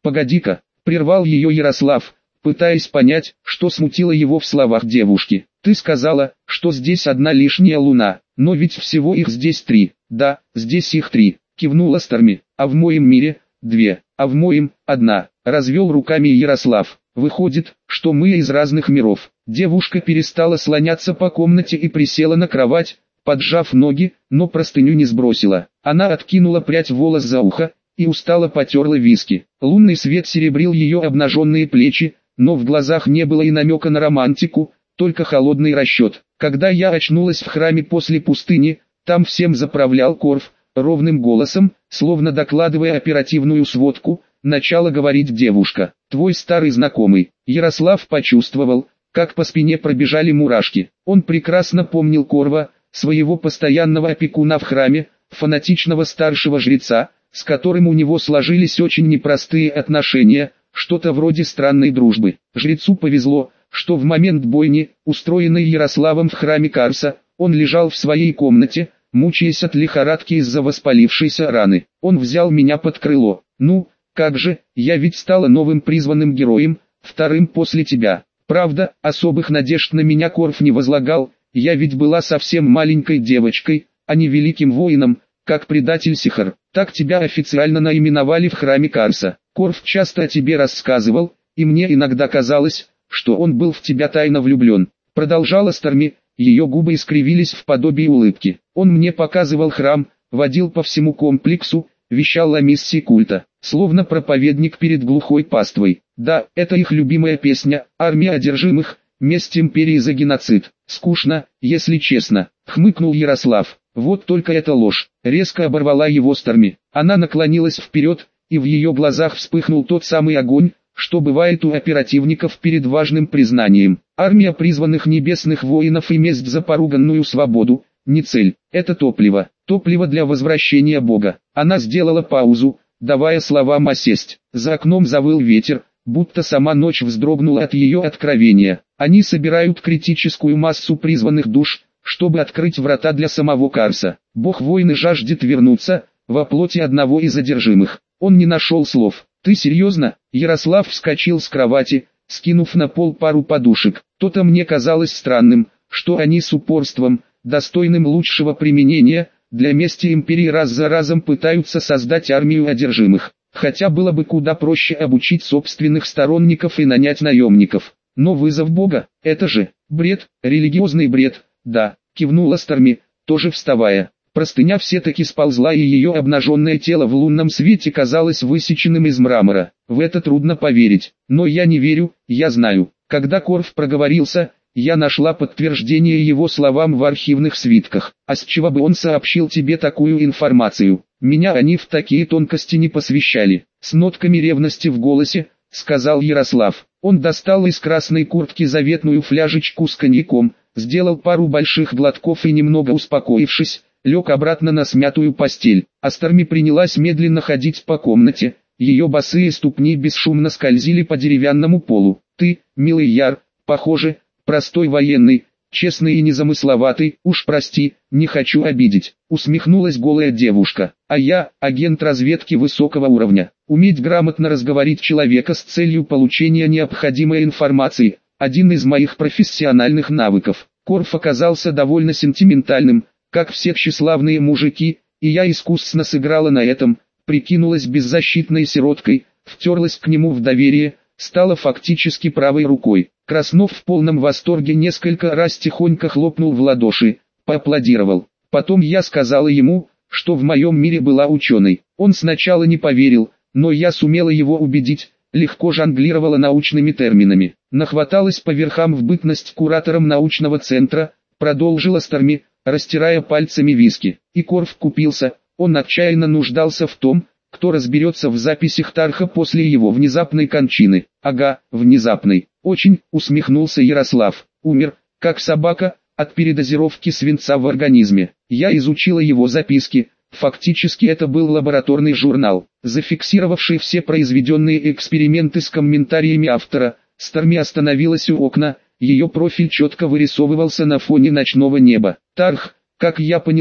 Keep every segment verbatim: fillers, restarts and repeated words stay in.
«Погоди-ка», — прервал ее Ярослав, пытаясь понять, что смутило его в словах девушки. «Ты сказала, что здесь одна лишняя луна, но ведь всего их здесь три». «Да, здесь их три», — кивнула Старми. «А в моем мире — две, а в моем — одна», — развел руками Ярослав. «Выходит, что мы из разных миров». Девушка перестала слоняться по комнате и присела на кровать, поджав ноги, но простыню не сбросила. Она откинула прядь волос за ухо и устало потерла виски. Лунный свет серебрил ее обнаженные плечи, но в глазах не было и намека на романтику, только холодный расчет. «Когда я очнулась в храме после пустыни, там всем заправлял Корф», ровным голосом, словно докладывая оперативную сводку, начала говорить девушка. «Твой старый знакомый». Ярослав почувствовал, как по спине пробежали мурашки. Он прекрасно помнил Корва, своего постоянного опекуна в храме, фанатичного старшего жреца, с которым у него сложились очень непростые отношения, что-то вроде странной дружбы. Жрецу повезло, что в момент бойни, устроенной Ярославом в храме Карса, он лежал в своей комнате, мучаясь от лихорадки из-за воспалившейся раны. Он взял меня под крыло. «Ну, как же, я ведь стала новым призванным героем, вторым после тебя». Правда, особых надежд на меня Корф не возлагал, я ведь была совсем маленькой девочкой, а не великим воином, как предатель Сихар. Так тебя официально наименовали в храме Карса. Корф часто о тебе рассказывал, и мне иногда казалось, что он был в тебя тайно влюблен. Продолжала Старми, ее губы искривились в подобии улыбки. Он мне показывал храм, водил по всему комплексу, вещал о миссии культа, словно проповедник перед глухой паствой. Да, это их любимая песня, «Армия одержимых», «Месть империи за геноцид». Скучно, если честно, хмыкнул Ярослав. Вот только это ложь. Резко оборвала его Старми. Она наклонилась вперед, и в ее глазах вспыхнул тот самый огонь, что бывает у оперативников перед важным признанием. Армия призванных небесных воинов и месть за поруганную свободу – не цель, это топливо. Топливо для возвращения Бога. Она сделала паузу, давая словам осесть. За окном завыл ветер, будто сама ночь вздрогнула от ее откровения. Они собирают критическую массу призванных душ, чтобы открыть врата для самого Карса. Бог войны жаждет вернуться, во плоти одного из одержимых. Он не нашел слов. «Ты серьезно?» Ярослав вскочил с кровати, скинув на пол пару подушек. То-то мне казалось странным, что они с упорством, достойным лучшего применения, для мести империи раз за разом пытаются создать армию одержимых. Хотя было бы куда проще обучить собственных сторонников и нанять наемников. Но вызов Бога, это же бред, религиозный бред. Да, кивнула Старми, тоже вставая. Простыня все-таки сползла, и ее обнаженное тело в лунном свете казалось высеченным из мрамора. В это трудно поверить, но я не верю, я знаю. Когда Корф проговорился, я нашла подтверждение его словам в архивных свитках. А с чего бы он сообщил тебе такую информацию? Меня они в такие тонкости не посвящали. С нотками ревности в голосе, сказал Ярослав. Он достал из красной куртки заветную фляжечку с коньяком, сделал пару больших глотков и, немного успокоившись, лег обратно на смятую постель. А Старми принялась медленно ходить по комнате, ее босые ступни бесшумно скользили по деревянному полу. «Ты, милый Яр, похоже, простой военный, честный и незамысловатый, уж прости, не хочу обидеть», усмехнулась голая девушка. «А я, агент разведки высокого уровня. Уметь грамотно разговорить человека с целью получения необходимой информации – один из моих профессиональных навыков». Корф оказался довольно сентиментальным, как все тщеславные мужики, и я искусно сыграла на этом, прикинулась беззащитной сироткой, втерлась к нему в доверие, стала фактически правой рукой. Краснов в полном восторге несколько раз тихонько хлопнул в ладоши, поаплодировал. Потом я сказала ему, что в моем мире была ученой. Он сначала не поверил, но я сумела его убедить, легко жонглировала научными терминами. Нахваталась по верхам в бытность куратором научного центра, продолжила Старми, растирая пальцами виски. И Корф купился, он отчаянно нуждался в том, кто разберется в записях Тарха после его внезапной кончины. Ага, внезапной. Очень, усмехнулся Ярослав. Умер, как собака, от передозировки свинца в организме. Я изучила его записки. Фактически это был лабораторный журнал, зафиксировавший все произведенные эксперименты с комментариями автора. Старми остановилась у окна, ее профиль четко вырисовывался на фоне ночного неба. Тарх, как я поняла,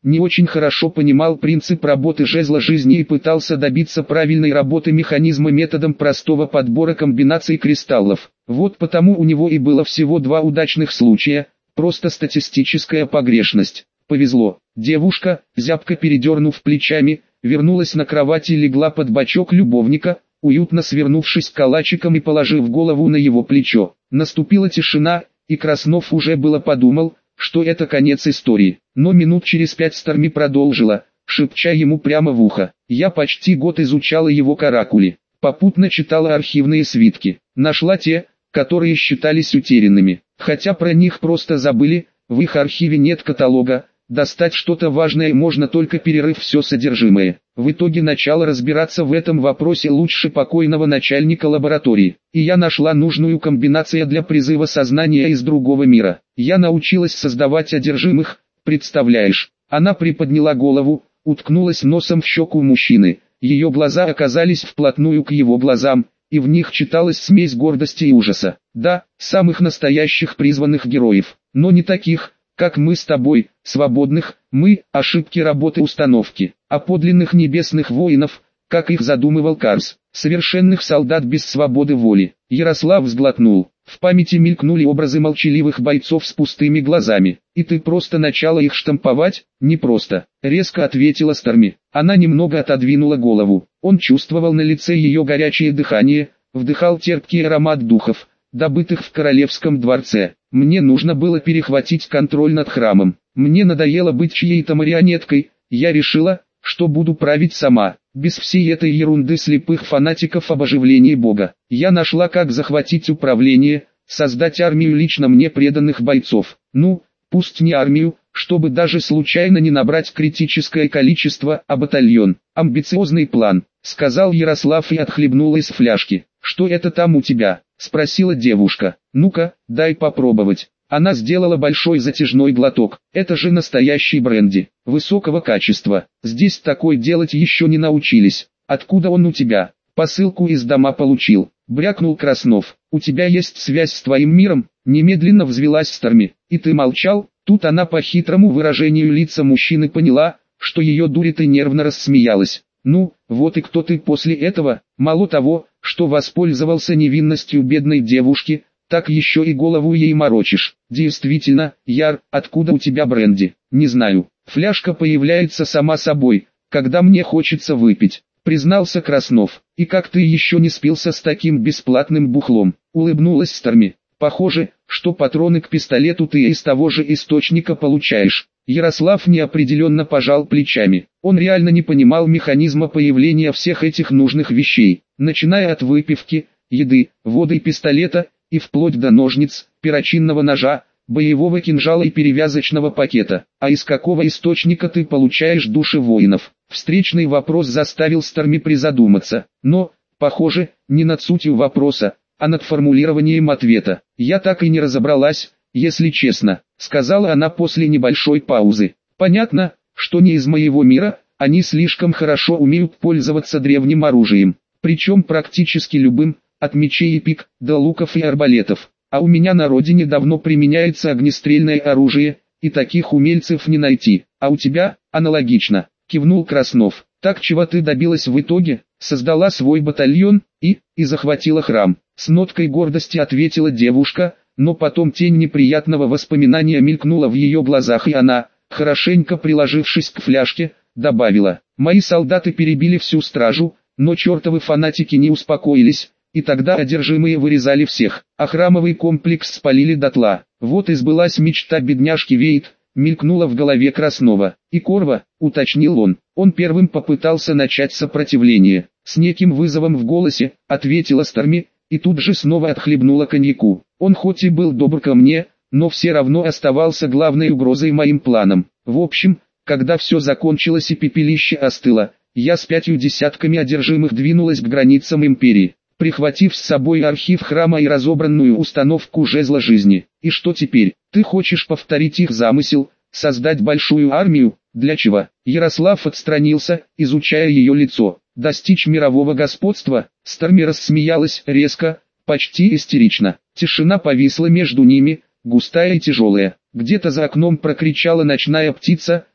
не очень хорошо понимал принцип работы жезла жизни и пытался добиться правильной работы механизма методом простого подбора комбинаций кристаллов. Вот потому у него и было всего два удачных случая, просто статистическая погрешность. Повезло. Девушка, зябко передернув плечами, вернулась на кровать и легла под бочок любовника, уютно свернувшись калачиком и положив голову на его плечо. Наступила тишина, и Краснов уже было подумал, что это конец истории. Но минут через пять Старми продолжила, шепча ему прямо в ухо. Я почти год изучала его каракули, попутно читала архивные свитки, нашла те, которые считались утерянными, хотя про них просто забыли, в их архиве нет каталога, достать что-то важное можно только перерыв все содержимое. В итоге начала разбираться в этом вопросе лучше покойного начальника лаборатории, и я нашла нужную комбинацию для призыва сознания из другого мира. Я научилась создавать одержимых, представляешь? Она приподняла голову, уткнулась носом в щеку мужчины, ее глаза оказались вплотную к его глазам, и в них читалась смесь гордости и ужаса. Да, самых настоящих призванных героев, но не таких, как мы с тобой, свободных, мы, ошибки работы установки, а подлинных небесных воинов, как их задумывал Карс, совершенных солдат без свободы воли. Ярослав сглотнул, в памяти мелькнули образы молчаливых бойцов с пустыми глазами. И ты просто начала их штамповать? Не просто, резко ответила Старми. Она немного отодвинула голову, он чувствовал на лице ее горячее дыхание, вдыхал терпкий аромат духов, добытых в королевском дворце. Мне нужно было перехватить контроль над храмом. Мне надоело быть чьей-то марионеткой. Я решила, что буду править сама, без всей этой ерунды слепых фанатиков об оживлении Бога. Я нашла, как захватить управление, создать армию лично мне преданных бойцов. Ну, пусть не армию, чтобы даже случайно не набрать критическое количество, а батальон. Амбициозный план, сказал Ярослав и отхлебнул из фляжки. Что это там у тебя? Спросила девушка. Ну-ка, дай попробовать. Она сделала большой затяжной глоток. Это же настоящий бренди, высокого качества. Здесь такой делать еще не научились. Откуда он у тебя? Посылку из дома получил. Брякнул Краснов. У тебя есть связь с твоим миром? Немедленно взвилась Старми. И ты молчал? Тут она по хитрому выражению лица мужчины поняла, что ее дурит, и нервно рассмеялась. Ну, вот и кто ты после этого? Мало того, что воспользовался невинностью бедной девушки, так еще и голову ей морочишь. Действительно, Яр, откуда у тебя бренди? Не знаю. Фляжка появляется сама собой, когда мне хочется выпить, признался Краснов. И как ты еще не спился с таким бесплатным бухлом? Улыбнулась Старми. Похоже, что патроны к пистолету ты из того же источника получаешь. Ярослав неопределенно пожал плечами. Он реально не понимал механизма появления всех этих нужных вещей, начиная от выпивки, еды, воды и пистолета, и вплоть до ножниц, перочинного ножа, боевого кинжала и перевязочного пакета. А из какого источника ты получаешь души воинов? Встречный вопрос заставил Старми призадуматься, но, похоже, не над сутью вопроса, а над формулированием ответа. Я так и не разобралась, если честно, сказала она после небольшой паузы. Понятно, что не из моего мира, они слишком хорошо умеют пользоваться древним оружием, причем практически любым, от мечей и пик, до луков и арбалетов. А у меня на родине давно применяется огнестрельное оружие, и таких умельцев не найти. А у тебя, аналогично, кивнул Краснов. Так чего ты добилась в итоге? Создала свой батальон, и, и захватила храм. С ноткой гордости ответила девушка, но потом тень неприятного воспоминания мелькнула в ее глазах, и она, хорошенько приложившись к фляжке, добавила. Мои солдаты перебили всю стражу, но чертовы фанатики не успокоились. И тогда одержимые вырезали всех, а храмовый комплекс спалили дотла. Вот и сбылась мечта бедняжки Вейт, мелькнула в голове Краснова. И Корва, уточнил он, он первым попытался начать сопротивление. С неким вызовом в голосе, ответила Старми, и тут же снова отхлебнула коньяку. Он хоть и был добр ко мне, но все равно оставался главной угрозой моим планам. В общем, когда все закончилось и пепелище остыло, я с пятью десятками одержимых двинулась к границам империи, прихватив с собой архив храма и разобранную установку жезла жизни. И что теперь? Ты хочешь повторить их замысел, создать большую армию? Для чего? Ярослав отстранился, изучая ее лицо. Достичь мирового господства? Старми рассмеялась резко, почти истерично. Тишина повисла между ними, густая и тяжелая. Где-то за окном прокричала ночная птица,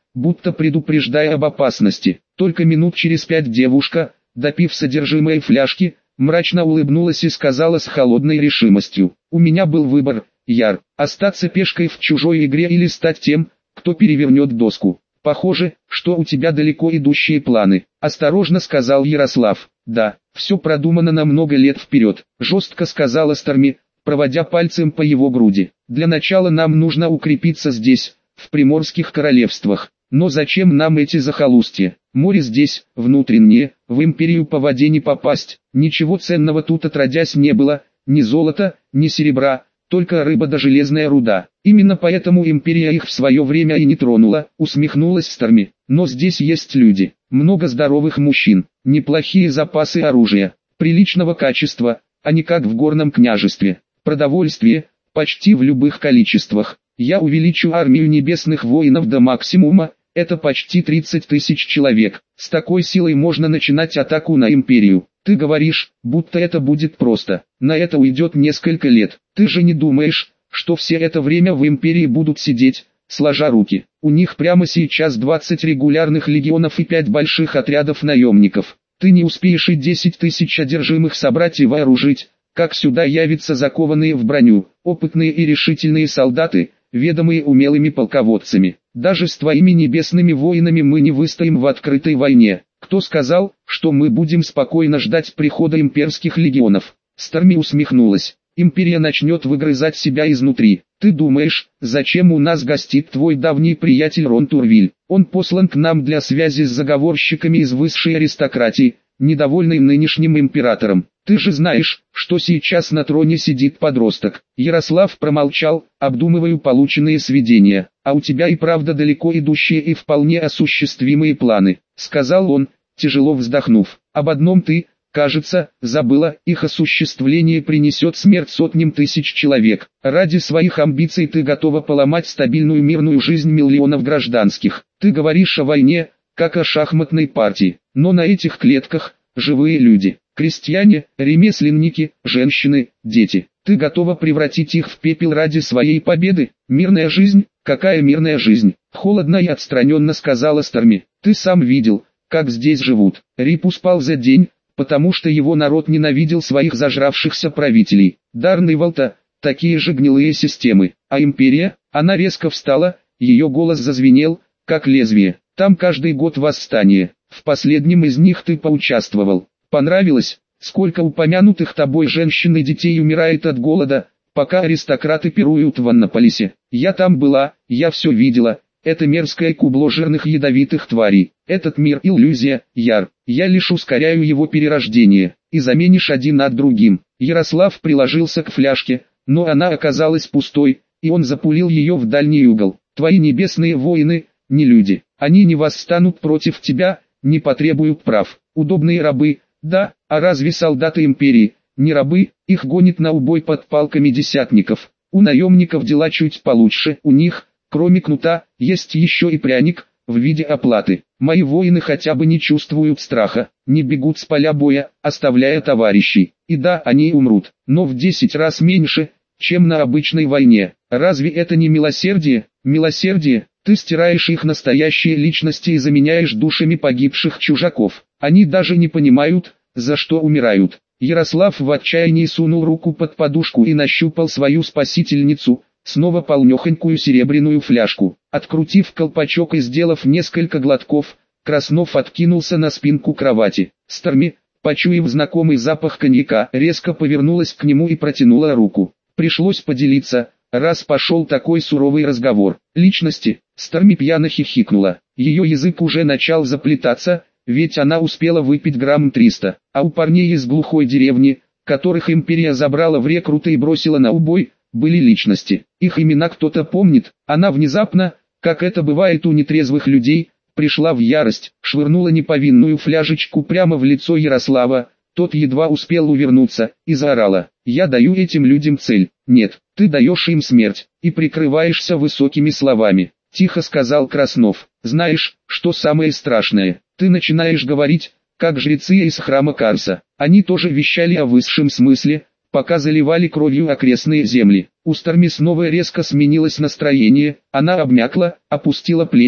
будто предупреждая об опасности. Только минут через пять девушка, допив содержимое фляжки, мрачно улыбнулась и сказала с холодной решимостью: «У меня был выбор, Яр, остаться пешкой в чужой игре или стать тем, кто перевернет доску. Похоже, что у тебя далеко идущие планы», — осторожно сказал Ярослав. «Да, все продумано на много лет вперед», — жестко сказала Старми, проводя пальцем по его груди. «Для начала нам нужно укрепиться здесь, в Приморских королевствах. Но зачем нам эти захолустья? Море здесь, внутреннее, в империю по воде не попасть. Ничего ценного тут отродясь не было, ни золота, ни серебра, только рыба да железная руда. Именно поэтому империя их в свое время и не тронула», — усмехнулась Старми. «Но здесь есть люди, много здоровых мужчин, неплохие запасы оружия, приличного качества, а не как в горном княжестве. Продовольствие, почти в любых количествах. Я увеличу армию небесных воинов до максимума, это почти тридцать тысяч человек. С такой силой можно начинать атаку на империю. Ты говоришь, будто это будет просто. На это уйдет несколько лет. Ты же не думаешь, что все это время в империи будут сидеть, сложа руки? У них прямо сейчас двадцать регулярных легионов и пять больших отрядов наемников. Ты не успеешь и десять тысяч одержимых собрать и вооружить, как сюда явятся закованные в броню, опытные и решительные солдаты, ведомые умелыми полководцами. Даже с твоими небесными воинами мы не выстоим в открытой войне. Кто сказал, что мы будем спокойно ждать прихода имперских легионов?» Старми усмехнулась. «Империя начнет выгрызать себя изнутри. Ты думаешь, зачем у нас гостит твой давний приятель Рон Турвиль? Он послан к нам для связи с заговорщиками из высшей аристократии, недовольный нынешним императором. Ты же знаешь, что сейчас на троне сидит подросток». Ярослав промолчал, обдумывая полученные сведения. «А у тебя и правда далеко идущие и вполне осуществимые планы», — сказал он, тяжело вздохнув. «Об одном ты, кажется, забыла: их осуществление принесет смерть сотням тысяч человек. Ради своих амбиций ты готова поломать стабильную мирную жизнь миллионов гражданских. Ты говоришь о войне, как о шахматной партии, но на этих клетках живые люди. Крестьяне, ремесленники, женщины, дети. Ты готова превратить их в пепел ради своей победы? Мирная жизнь? Какая мирная жизнь?» Холодно и отстраненно сказала Старми. «Ты сам видел, как здесь живут. Рипу спал за день, потому что его народ ненавидел своих зажравшихся правителей. Дарн и Волта, такие же гнилые системы. А империя?» Она резко встала, ее голос зазвенел, как лезвие. «Там каждый год восстание. В последнем из них ты поучаствовал. Понравилось? Сколько упомянутых тобой женщин и детей умирает от голода, пока аристократы пируют в Аннаполисе? Я там была, я все видела. Это мерзкое кубло жирных ядовитых тварей. Этот мир иллюзия, Яр. Я лишь ускоряю его перерождение, и заменишь один над другим». Ярослав приложился к фляжке, но она оказалась пустой, и он запулил ее в дальний угол. «Твои небесные воины, не люди. Они не восстанут против тебя, не потребуют прав. Удобные рабы. Да, а разве солдаты империи, не рабы? Их гонит на убой под палками десятников. У наемников дела чуть получше, у них, кроме кнута, есть еще и пряник, в виде оплаты. Мои воины хотя бы не чувствуют страха, не бегут с поля боя, оставляя товарищей. И да, они умрут, но в десять раз меньше, чем на обычной войне. Разве это не милосердие? Милосердие? Ты стираешь их настоящие личности и заменяешь душами погибших чужаков. Они даже не понимают, за что умирают». Ярослав в отчаянии сунул руку под подушку и нащупал свою спасительницу, снова полнехонькую серебряную фляжку. Открутив колпачок и сделав несколько глотков, Краснов откинулся на спинку кровати. Старми, почуяв знакомый запах коньяка, резко повернулась к нему и протянула руку. Пришлось поделиться, раз пошел такой суровый разговор. «Личности?» Старми пьяно хихикнула. Ее язык уже начал заплетаться, ведь она успела выпить грамм триста. А у парней из глухой деревни, которых империя забрала в рекруты и бросила на убой, были личности. Их имена кто-то помнит. Она внезапно, как это бывает у нетрезвых людей, пришла в ярость, швырнула неповинную фляжечку прямо в лицо Ярослава. Тот едва успел увернуться, и заорала: «Я даю этим людям цель». «Нет, ты даешь им смерть, и прикрываешься высокими словами», — тихо сказал Краснов. «Знаешь, что самое страшное? Ты начинаешь говорить, как жрецы из храма Карса. Они тоже вещали о высшем смысле, пока заливали кровью окрестные земли». У Старми снова резко сменилось настроение, она обмякла, опустила плечи,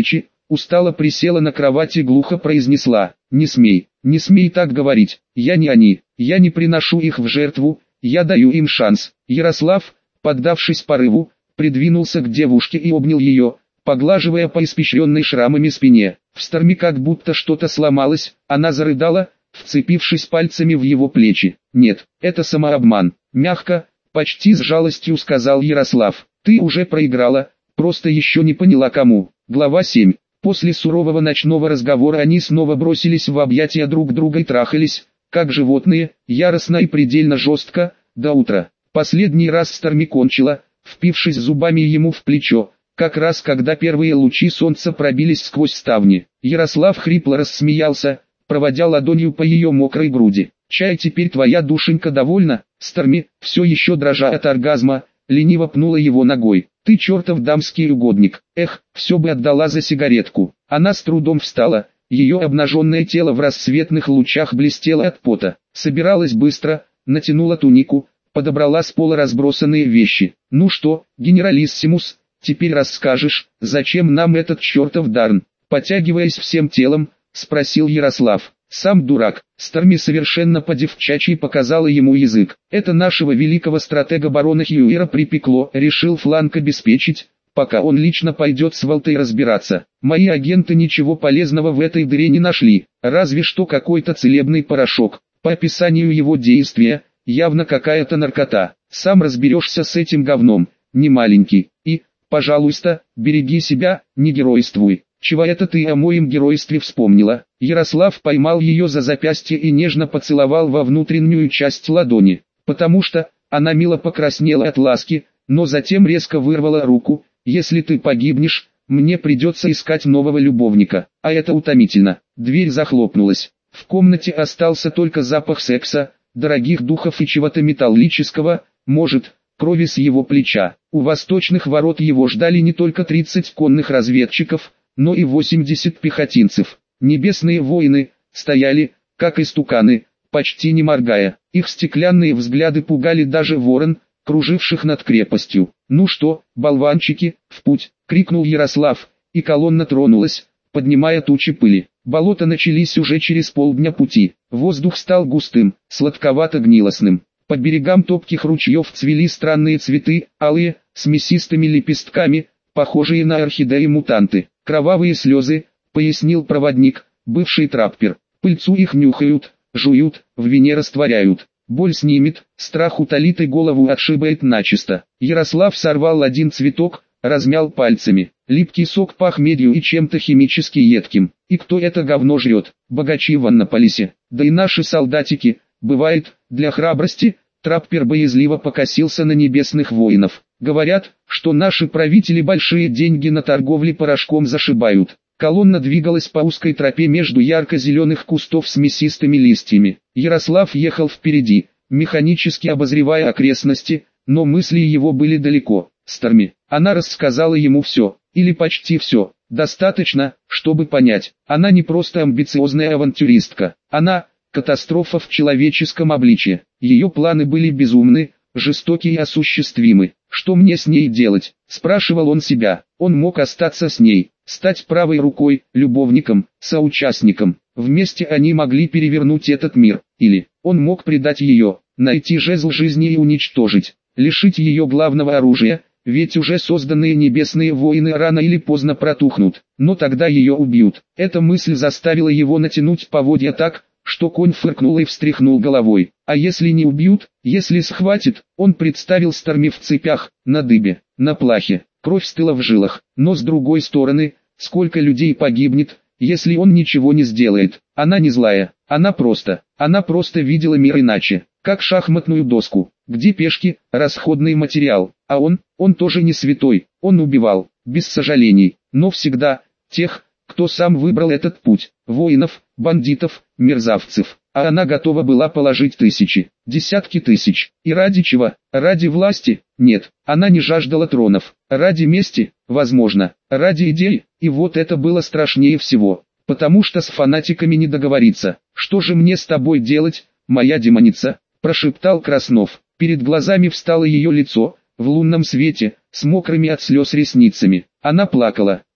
устало присела на кровати и глухо произнесла: «Не смей, не смей так говорить, я не они, я не приношу их в жертву, я даю им шанс». Ярослав, поддавшись порыву, придвинулся к девушке и обнял ее, поглаживая по испещренной шрамами спине. В Старми как будто что-то сломалось, она зарыдала, вцепившись пальцами в его плечи. «Нет, это самообман», — мягко, почти с жалостью сказал Ярослав. «Ты уже проиграла, просто еще не поняла кому». Глава семь. После сурового ночного разговора они снова бросились в объятия друг друга и трахались, как животные, яростно и предельно жестко, до утра. Последний раз Старми кончила, впившись зубами ему в плечо, как раз когда первые лучи солнца пробились сквозь ставни. Ярослав хрипло рассмеялся, проводя ладонью по ее мокрой груди. «Чай, теперь твоя душенька довольна?» Старми, все еще дрожа от оргазма, лениво пнула его ногой. «Ты чертов дамский угодник, эх, все бы отдала за сигаретку». Она с трудом встала, ее обнаженное тело в рассветных лучах блестело от пота. Собиралась быстро, натянула тунику, подобрала с пола разбросанные вещи. «Ну что, генералиссимус, теперь расскажешь, зачем нам этот чертов Дарн?» Потягиваясь всем телом, спросил Ярослав. Сам дурак. Старми совершенно по-девчачьи показала ему язык. «Это нашего великого стратега барона Хьюира припекло», решил фланг обеспечить, пока он лично пойдет с Волтой разбираться. «Мои агенты ничего полезного в этой дыре не нашли, разве что какой-то целебный порошок. По описанию его действия, явно какая-то наркота. Сам разберешься с этим говном, не маленький. И, пожалуйста, береги себя, не геройствуй». «Чего это ты о моем геройстве вспомнила?» Ярослав поймал ее за запястье и нежно поцеловал во внутреннюю часть ладони, потому что она мило покраснела от ласки, но затем резко вырвала руку. «Если ты погибнешь, мне придется искать нового любовника, а это утомительно». Дверь захлопнулась. В комнате остался только запах секса, дорогих духов и чего-то металлического, может, крови с его плеча. У восточных ворот его ждали не только тридцать конных разведчиков, но и восемьдесят пехотинцев. Небесные воины стояли, как истуканы, почти не моргая. Их стеклянные взгляды пугали даже ворон, круживших над крепостью. «Ну что, болванчики, в путь!» — крикнул Ярослав, и колонна тронулась, поднимая тучи пыли. Болота начались уже через полдня пути. Воздух стал густым, сладковато-гнилостным. По берегам топких ручьев цвели странные цветы, алые, с мясистыми лепестками, похожие на орхидеи-мутанты. «Кровавые слезы», — пояснил проводник, бывший траппер. «Пыльцу их нюхают, жуют, в вине растворяют. Боль снимет, страх утолит и голову отшибает начисто». Ярослав сорвал один цветок, размял пальцами. Липкий сок пах медью и чем-то химически едким. «И кто это говно жрет? Богачи в Аннаполисе. Да и наши солдатики, бывает, для храбрости». Траппер боязливо покосился на небесных воинов. «Говорят, что наши правители большие деньги на торговле порошком зашибают». Колонна двигалась по узкой тропе между ярко-зеленых кустов с мясистыми листьями. Ярослав ехал впереди, механически обозревая окрестности, но мысли его были далеко. Старми. Она рассказала ему все, или почти все. Достаточно, чтобы понять, она не просто амбициозная авантюристка. Она – катастрофа в человеческом обличье. Ее планы были безумны, жестоки и осуществимы. «Что мне с ней делать?» – спрашивал он себя. Он мог остаться с ней, стать правой рукой, любовником, соучастником. Вместе они могли перевернуть этот мир. Или он мог предать ее, найти жезл жизни и уничтожить, лишить ее главного оружия, ведь уже созданные небесные воины рано или поздно протухнут. Но тогда ее убьют. Эта мысль заставила его натянуть поводья так, что конь фыркнул и встряхнул головой. А если не убьют, если схватит, он представил Старми в цепях, на дыбе, на плахе. Кровь стыла в жилах, но с другой стороны, сколько людей погибнет, если он ничего не сделает. Она не злая, она просто, она просто видела мир иначе, как шахматную доску, где пешки – расходный материал, а он, он тоже не святой, он убивал, без сожалений, но всегда, тех, кто сам выбрал этот путь, воинов, бандитов, мерзавцев, а она готова была положить тысячи, десятки тысяч, и ради чего? Ради власти? Нет, она не жаждала тронов, ради мести? Возможно, ради идей, и вот это было страшнее всего, потому что с фанатиками не договориться. «Что же мне с тобой делать, моя демоница?» – прошептал Краснов. Перед глазами встало ее лицо, в лунном свете, с мокрыми от слез ресницами. Она плакала,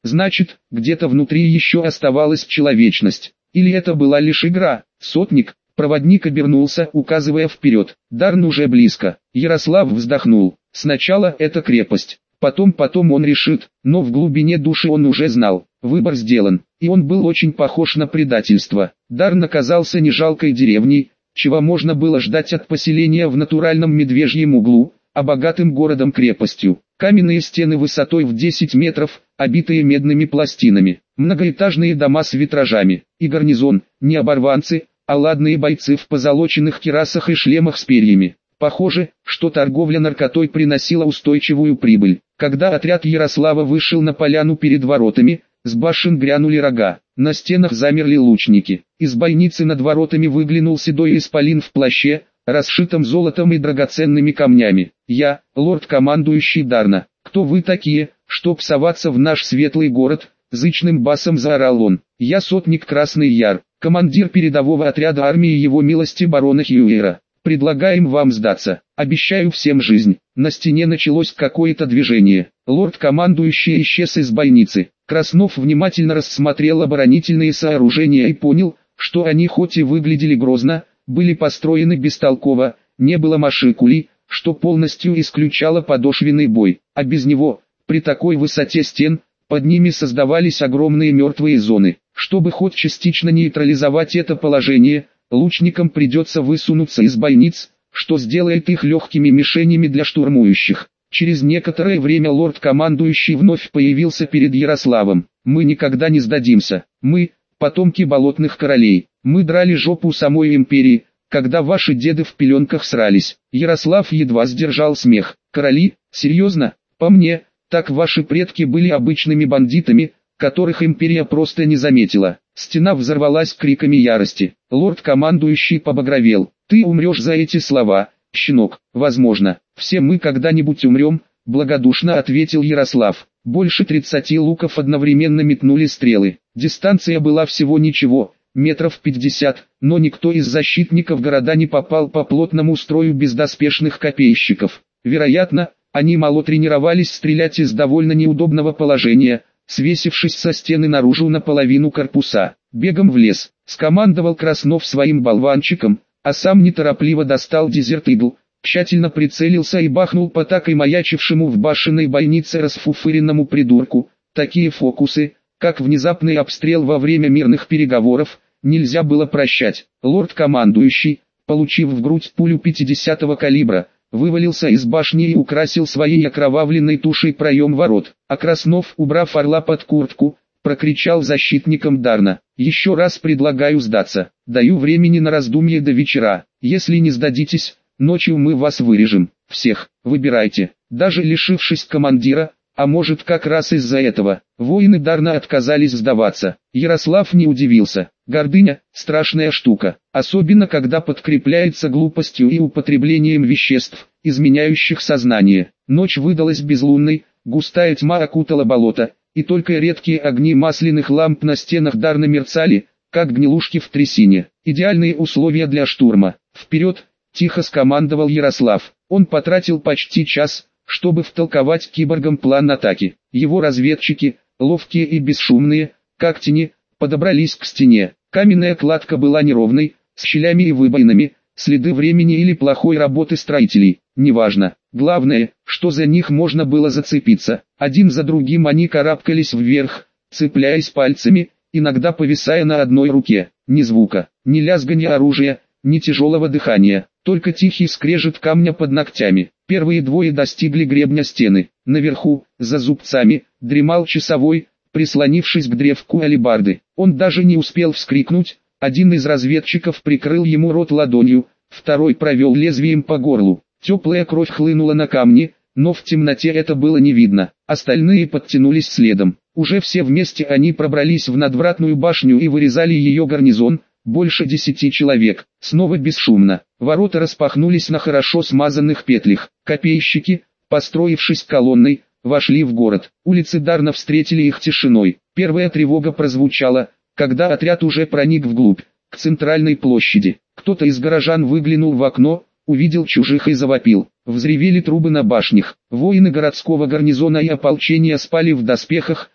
Значит, где-то внутри еще оставалась человечность. Или это была лишь игра? Сотник, проводник обернулся, указывая вперед. Дарн уже близко. Ярослав вздохнул. Сначала это крепость. Потом, потом он решит, но в глубине души он уже знал. Выбор сделан, и он был очень похож на предательство. Дарн оказался не жалкой деревней, чего можно было ждать от поселения в натуральном медвежьем углу, а богатым городом-крепостью. Каменные стены высотой в десять метров, обитые медными пластинами, многоэтажные дома с витражами, и гарнизон, не оборванцы, а ладные бойцы в позолоченных кирасах и шлемах с перьями. Похоже, что торговля наркотой приносила устойчивую прибыль. Когда отряд Ярослава вышел на поляну перед воротами, с башен грянули рога, на стенах замерли лучники. Из бойницы над воротами выглянул седой исполин в плаще, расшитом золотом и драгоценными камнями. «Я, лорд-командующий Дарна. Кто вы такие, чтоб соваться в наш светлый город?» — зычным басом заорал он. «Я сотник Красный Яр, командир передового отряда армии его милости барона Хьюэра. Предлагаем вам сдаться. Обещаю всем жизнь». На стене началось какое-то движение. Лорд-командующий исчез из бойницы. Краснов внимательно рассмотрел оборонительные сооружения и понял, что они хоть и выглядели грозно, были построены бестолково, не было машикулей, что полностью исключало подошвенный бой, а без него, при такой высоте стен, под ними создавались огромные мертвые зоны. Чтобы хоть частично нейтрализовать это положение, лучникам придется высунуться из бойниц, что сделает их легкими мишенями для штурмующих. Через некоторое время лорд-командующий вновь появился перед Ярославом. «Мы никогда не сдадимся. Мы, потомки болотных королей. Мы драли жопу самой империи, когда ваши деды в пеленках срались». Ярослав едва сдержал смех. «Короли? Серьезно? По мне, так ваши предки были обычными бандитами, которых империя просто не заметила». Стена взорвалась криками ярости. Лорд-командующий побагровел. «Ты умрешь за эти слова, щенок». «Возможно, все мы когда-нибудь умрем», — благодушно ответил Ярослав. Больше тридцати луков одновременно метнули стрелы. Дистанция была всего ничего, метров пятьдесят, но никто из защитников города не попал по плотному строю бездоспешных копейщиков. Вероятно, они мало тренировались стрелять из довольно неудобного положения, свесившись со стены наружу наполовину корпуса. «Бегом в лес», — скомандовал Краснов своим болванчиком, а сам неторопливо достал дезерт-игл, тщательно прицелился и бахнул по так и маячившему в башенной бойнице расфуфыренному придурку. Такие фокусы, как внезапный обстрел во время мирных переговоров, нельзя было прощать. Лорд-командующий, получив в грудь пулю пятидесятого калибра, вывалился из башни и украсил своей окровавленной тушей проем ворот. А Краснов, убрав орла под куртку, прокричал защитникам Дарна: «Еще раз предлагаю сдаться. Даю времени на раздумье до вечера. Если не сдадитесь, ночью мы вас вырежем. Всех. Выбирайте». Даже лишившись командира, а может как раз из-за этого, воины Дарна отказались сдаваться. Ярослав не удивился. Гордыня – страшная штука, особенно когда подкрепляется глупостью и употреблением веществ, изменяющих сознание. Ночь выдалась безлунной, густая тьма окутала болото, и только редкие огни масляных ламп на стенах Дарна мерцали, как гнилушки в трясине. Идеальные условия для штурма. «Вперед!» – тихо скомандовал Ярослав. Он потратил почти час, чтобы втолковать киборгам план атаки. Его разведчики, ловкие и бесшумные, как тени, подобрались к стене. Каменная кладка была неровной, с щелями и выбоинами, следы времени или плохой работы строителей, неважно. Главное, что за них можно было зацепиться. Один за другим они карабкались вверх, цепляясь пальцами, иногда повисая на одной руке. Ни звука, ни лязганья оружия, ни тяжелого дыхания, только тихий скрежет камня под ногтями. Первые двое достигли гребня стены. Наверху, за зубцами, дремал часовой, прислонившись к древку алебарды. Он даже не успел вскрикнуть, один из разведчиков прикрыл ему рот ладонью, второй провел лезвием по горлу. Теплая кровь хлынула на камни, но в темноте это было не видно. Остальные подтянулись следом. Уже все вместе они пробрались в надвратную башню и вырезали ее гарнизон, больше десяти человек. Снова бесшумно. Ворота распахнулись на хорошо смазанных петлях. Копейщики, построившись колонной, вошли в город. Улицы Дарна встретили их тишиной. Первая тревога прозвучала, когда отряд уже проник вглубь, к центральной площади. Кто-то из горожан выглянул в окно, увидел чужих и завопил. Взревели трубы на башнях. Воины городского гарнизона и ополчения спали в доспехах,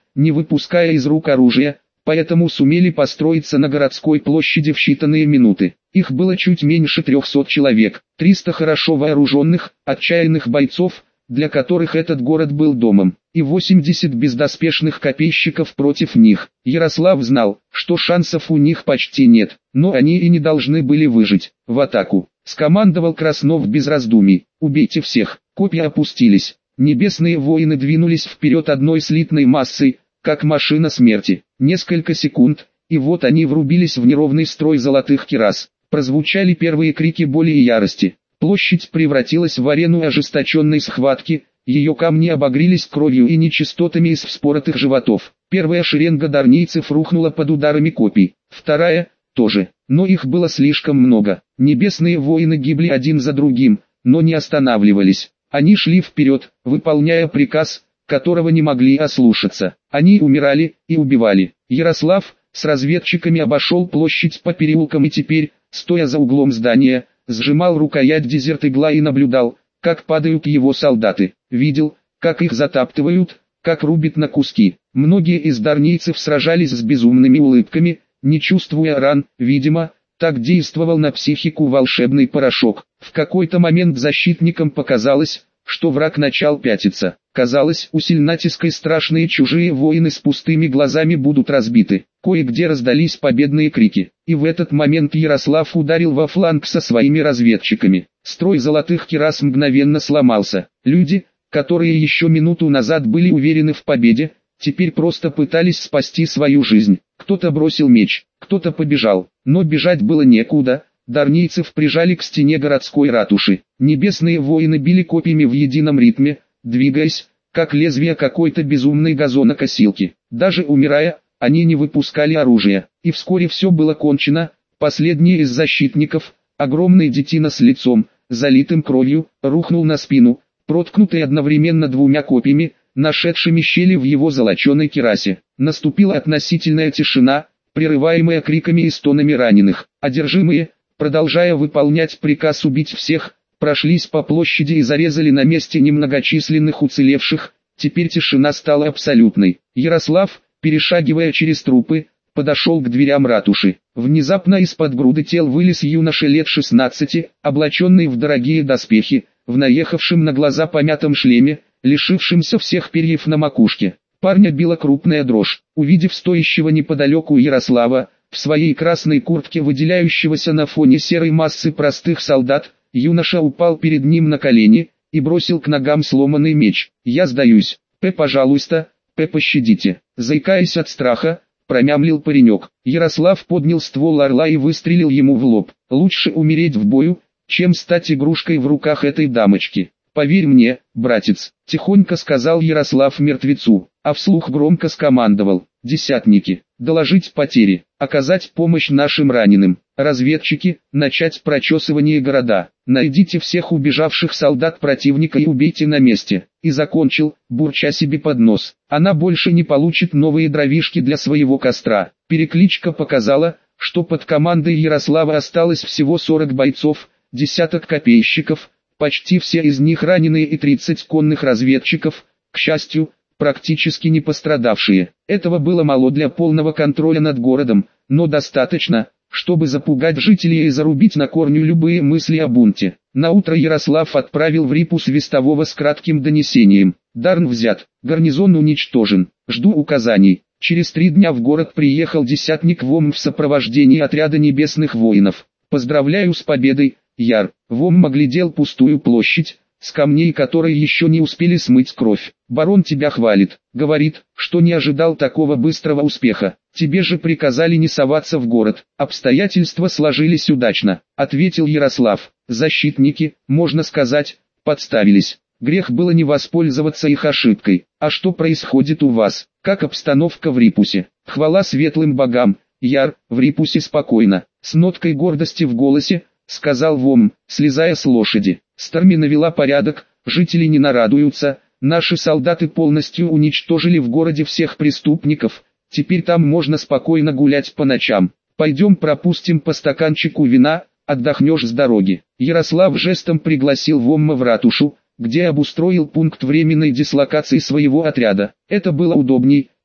не выпуская из рук оружия, поэтому сумели построиться на городской площади в считанные минуты. Их было чуть меньше трехсот человек, триста хорошо вооруженных, отчаянных бойцов, для которых этот город был домом, и восемьдесят бездоспешных копейщиков против них. Ярослав знал, что шансов у них почти нет, но они и не должны были выжить. В атаку скомандовал Краснов без раздумий: «Убейте всех!» Копья опустились. Небесные воины двинулись вперед одной слитной массой, как машина смерти. Несколько секунд, и вот они врубились в неровный строй золотых кирас. Прозвучали первые крики боли и ярости. Площадь превратилась в арену ожесточенной схватки, ее камни обогрелись кровью и нечистотами из вспоротых животов. Первая шеренга дарнийцев рухнула под ударами копий, вторая – тоже, но их было слишком много. Небесные воины гибли один за другим, но не останавливались. Они шли вперед, выполняя приказ, которого не могли ослушаться. Они умирали и убивали. Ярослав с разведчиками обошел площадь по переулкам и теперь, стоя за углом здания, сжимал рукоять дезерт-игла и наблюдал, как падают его солдаты. Видел, как их затаптывают, как рубят на куски. Многие из дарнийцев сражались с безумными улыбками, не чувствуя ран. Видимо, так действовал на психику волшебный порошок. В какой-то момент защитникам показалось, что враг начал пятиться. Казалось, у Сильнатиской страшные чужие воины с пустыми глазами будут разбиты. Кое-где раздались победные крики, и в этот момент Ярослав ударил во фланг со своими разведчиками. Строй золотых кирас мгновенно сломался. Люди, которые еще минуту назад были уверены в победе, теперь просто пытались спасти свою жизнь. Кто-то бросил меч, кто-то побежал, но бежать было некуда. Дарнийцев прижали к стене городской ратуши. Небесные воины били копьями в едином ритме, двигаясь, как лезвие какой-то безумной газонокосилки. Даже умирая, они не выпускали оружия. И вскоре все было кончено. Последний из защитников, огромный детина с лицом, залитым кровью, рухнул на спину, проткнутый одновременно двумя копьями, нашедшими щели в его золоченой кирасе. Наступила относительная тишина, прерываемая криками и стонами раненых. Одержимые, продолжая выполнять приказ убить всех, прошлись по площади и зарезали на месте немногочисленных уцелевших. Теперь тишина стала абсолютной. Ярослав, перешагивая через трупы, подошел к дверям ратуши. Внезапно из-под груды тел вылез юноша лет шестнадцати, облаченный в дорогие доспехи, в наехавшем на глаза помятом шлеме, лишившемся всех перьев на макушке. Парня била крупная дрожь. Увидев стоящего неподалеку Ярослава, в своей красной куртке, выделяющегося на фоне серой массы простых солдат, юноша упал перед ним на колени и бросил к ногам сломанный меч. «Я сдаюсь. П, пожалуйста, П, пощадите». Заикаясь от страха, промямлил паренек. Ярослав поднял ствол орла и выстрелил ему в лоб. «Лучше умереть в бою, чем стать игрушкой в руках этой дамочки. Поверь мне, братец», — тихонько сказал Ярослав мертвецу, а вслух громко скомандовал: «Десятники, доложить потери, оказать помощь нашим раненым, разведчики, начать прочесывание города, найдите всех убежавших солдат противника и убейте на месте». И закончил, бурча себе под нос: «Она больше не получит новые дровишки для своего костра». Перекличка показала, что под командой Ярослава осталось всего сорок бойцов, десяток копейщиков, почти все из них раненые, и тридцать конных разведчиков, к счастью, практически не пострадавшие. Этого было мало для полного контроля над городом, но достаточно, чтобы запугать жителей и зарубить на корню любые мысли о бунте. Наутро Ярослав отправил в Рипус вестового с кратким донесением: «Дарн взят, гарнизон уничтожен, жду указаний». Через три дня в город приехал десятник Вом в сопровождении отряда небесных воинов. «Поздравляю с победой, Яр». Вом оглядел пустую площадь, с камней которой еще не успели смыть кровь. «Барон тебя хвалит, говорит, что не ожидал такого быстрого успеха. Тебе же приказали не соваться в город». «Обстоятельства сложились удачно», — ответил Ярослав. «Защитники, можно сказать, подставились. Грех было не воспользоваться их ошибкой. А что происходит у вас? Как обстановка в Рипусе?» «Хвала светлым богам, Яр, в Рипусе спокойно», — с ноткой гордости в голосе сказал Вом, слезая с лошади. «Старми навела порядок, жители не нарадуются, наши солдаты полностью уничтожили в городе всех преступников, теперь там можно спокойно гулять по ночам. Пойдем пропустим по стаканчику вина, отдохнешь с дороги». Ярослав жестом пригласил Вомма в ратушу, где обустроил пункт временной дислокации своего отряда. Это было удобней,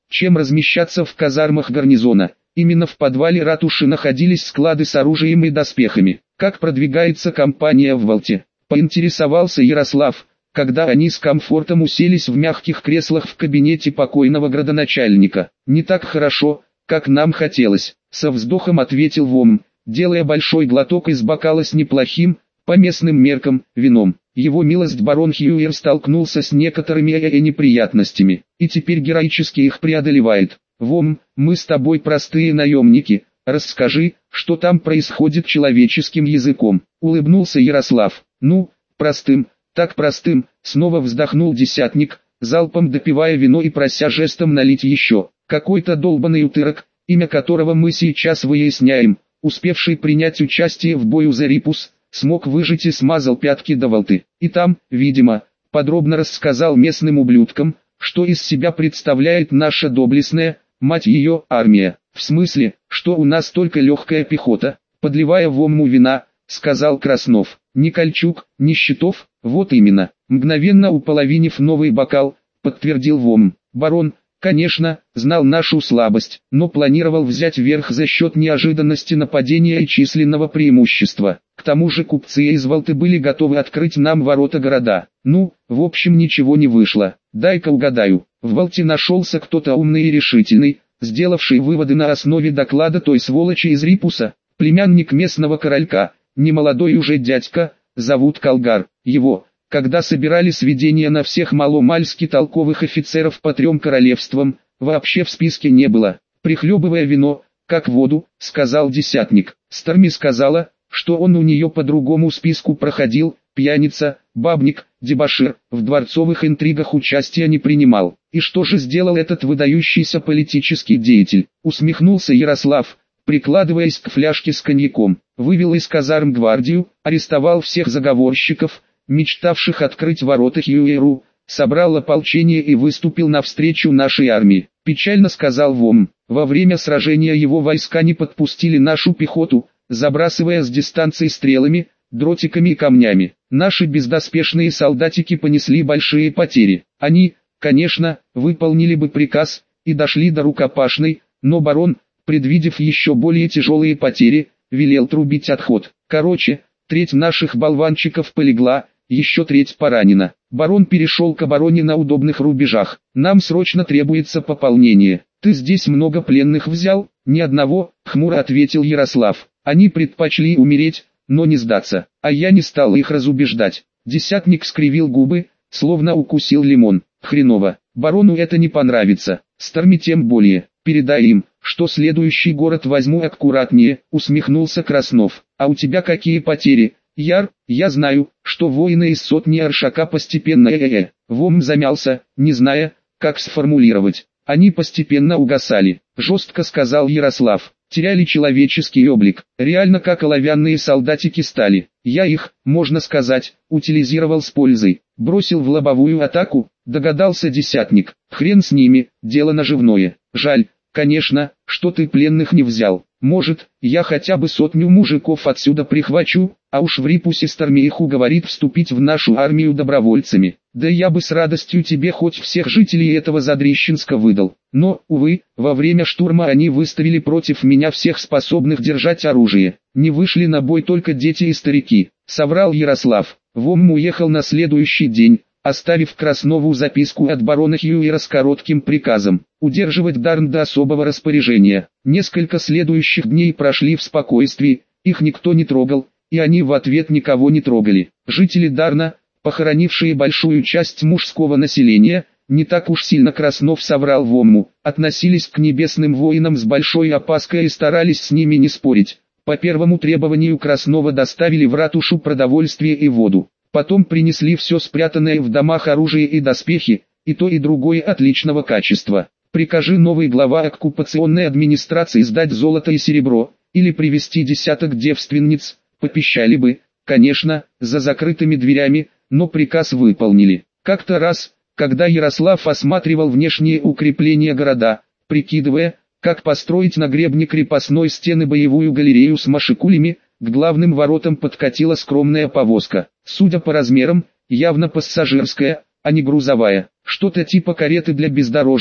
чем размещаться в казармах гарнизона. Именно в подвале ратуши находились склады с оружием и доспехами. Как продвигается кампания в Волте? Поинтересовался Ярослав, когда они с комфортом уселись в мягких креслах в кабинете покойного градоначальника. Не так хорошо, как нам хотелось, со вздохом ответил Вом, делая большой глоток из бокала с неплохим, по местным меркам, вином. Его милость барон Хьюер столкнулся с некоторыми неприятностями, и теперь героически их преодолевает. Вом, мы с тобой простые наемники, расскажи, что там происходит человеческим языком. Улыбнулся Ярослав. Ну, простым, так простым, снова вздохнул десятник, залпом допивая вино и прося жестом налить еще. Какой-то долбаный утырок, имя которого мы сейчас выясняем, успевший принять участие в бою за Рипус, смог выжить и смазал пятки до Волты. И там, видимо, подробно рассказал местным ублюдкам, что из себя представляет наша доблестная, мать ее, армия. В смысле, что у нас только легкая пехота, подливая Вому вина, сказал Краснов. Ни Кольчук, ни Щитов, вот именно. Мгновенно уполовинив новый бокал, подтвердил Вом. Барон, конечно, знал нашу слабость, но планировал взять верх за счет неожиданности нападения и численного преимущества. К тому же купцы из Волты были готовы открыть нам ворота города. Ну, в общем ничего не вышло. Дай-ка угадаю, в Волте нашелся кто-то умный и решительный, сделавший выводы на основе доклада той сволочи из Рипуса, племянник местного королька, немолодой уже дядька, зовут Колгар. Его, когда собирали сведения на всех маломальски толковых офицеров по трем королевствам, вообще в списке не было. Прихлебывая вино, как воду, сказал десятник. Старми сказала, что он у нее по другому списку проходил, пьяница, бабник, дебошир, в дворцовых интригах участия не принимал. И что же сделал этот выдающийся политический деятель? Усмехнулся Ярослав, прикладываясь к фляжке с коньяком. Вывел из казарм гвардию, арестовал всех заговорщиков, мечтавших открыть ворота Хьюеру, собрал ополчение и выступил навстречу нашей армии. Печально сказал Вом, во время сражения его войска не подпустили нашу пехоту, забрасывая с дистанции стрелами, дротиками и камнями. Наши бездоспешные солдатики понесли большие потери. Они, конечно, выполнили бы приказ, и дошли до рукопашной, но барон, предвидев еще более тяжелые потери, велел трубить отход. Короче, треть наших болванчиков полегла, еще треть поранена. Барон перешел к обороне на удобных рубежах. Нам срочно требуется пополнение. Ты здесь много пленных взял? Ни одного, хмуро ответил Ярослав. Они предпочли умереть, но не сдаться, а я не стал их разубеждать. Десятник скривил губы, словно укусил лимон. Хреново, барону это не понравится, Старми тем более. Передай им, что следующий город возьму аккуратнее, усмехнулся Краснов. А у тебя какие потери, Яр? Я знаю, что воины из сотни Аршака постепенно э-э-э. Вом замялся, не зная, как сформулировать. Они постепенно угасали, жестко сказал Ярослав. Теряли человеческий облик, реально как оловянные солдатики стали. Я их, можно сказать, утилизировал с пользой, бросил в лобовую атаку, догадался десятник. Хрен с ними, дело наживное. Жаль, конечно, что ты пленных не взял. Может, я хотя бы сотню мужиков отсюда прихвачу, а уж в Рипусе Старми их уговорит вступить в нашу армию добровольцами. Да я бы с радостью тебе хоть всех жителей этого Задрищенска выдал. Но, увы, во время штурма они выставили против меня всех способных держать оружие. Не вышли на бой только дети и старики, соврал Ярослав. Вом уехал на следующий день, оставив Краснову записку от барона Хьюера с коротким приказом удерживать Дарн до особого распоряжения. Несколько следующих дней прошли в спокойствии, их никто не трогал, и они в ответ никого не трогали. Жители Дарна, похоронившие большую часть мужского населения, не так уж сильно, Краснов соврал Вому, относились к небесным воинам с большой опаской и старались с ними не спорить. По первому требованию Краснова доставили в ратушу продовольствие и воду. Потом принесли все спрятанное в домах оружие и доспехи, и то и другое отличного качества. Прикажи новый глава оккупационной администрации сдать золото и серебро, или привести десяток девственниц, попищали бы, конечно, за закрытыми дверями, но приказ выполнили. Как-то раз, когда Ярослав осматривал внешние укрепления города, прикидывая, как построить на гребне крепостной стены боевую галерею с машикулями, к главным воротам подкатила скромная повозка. Судя по размерам, явно пассажирская, а не грузовая. Что-то типа кареты для бездорожья,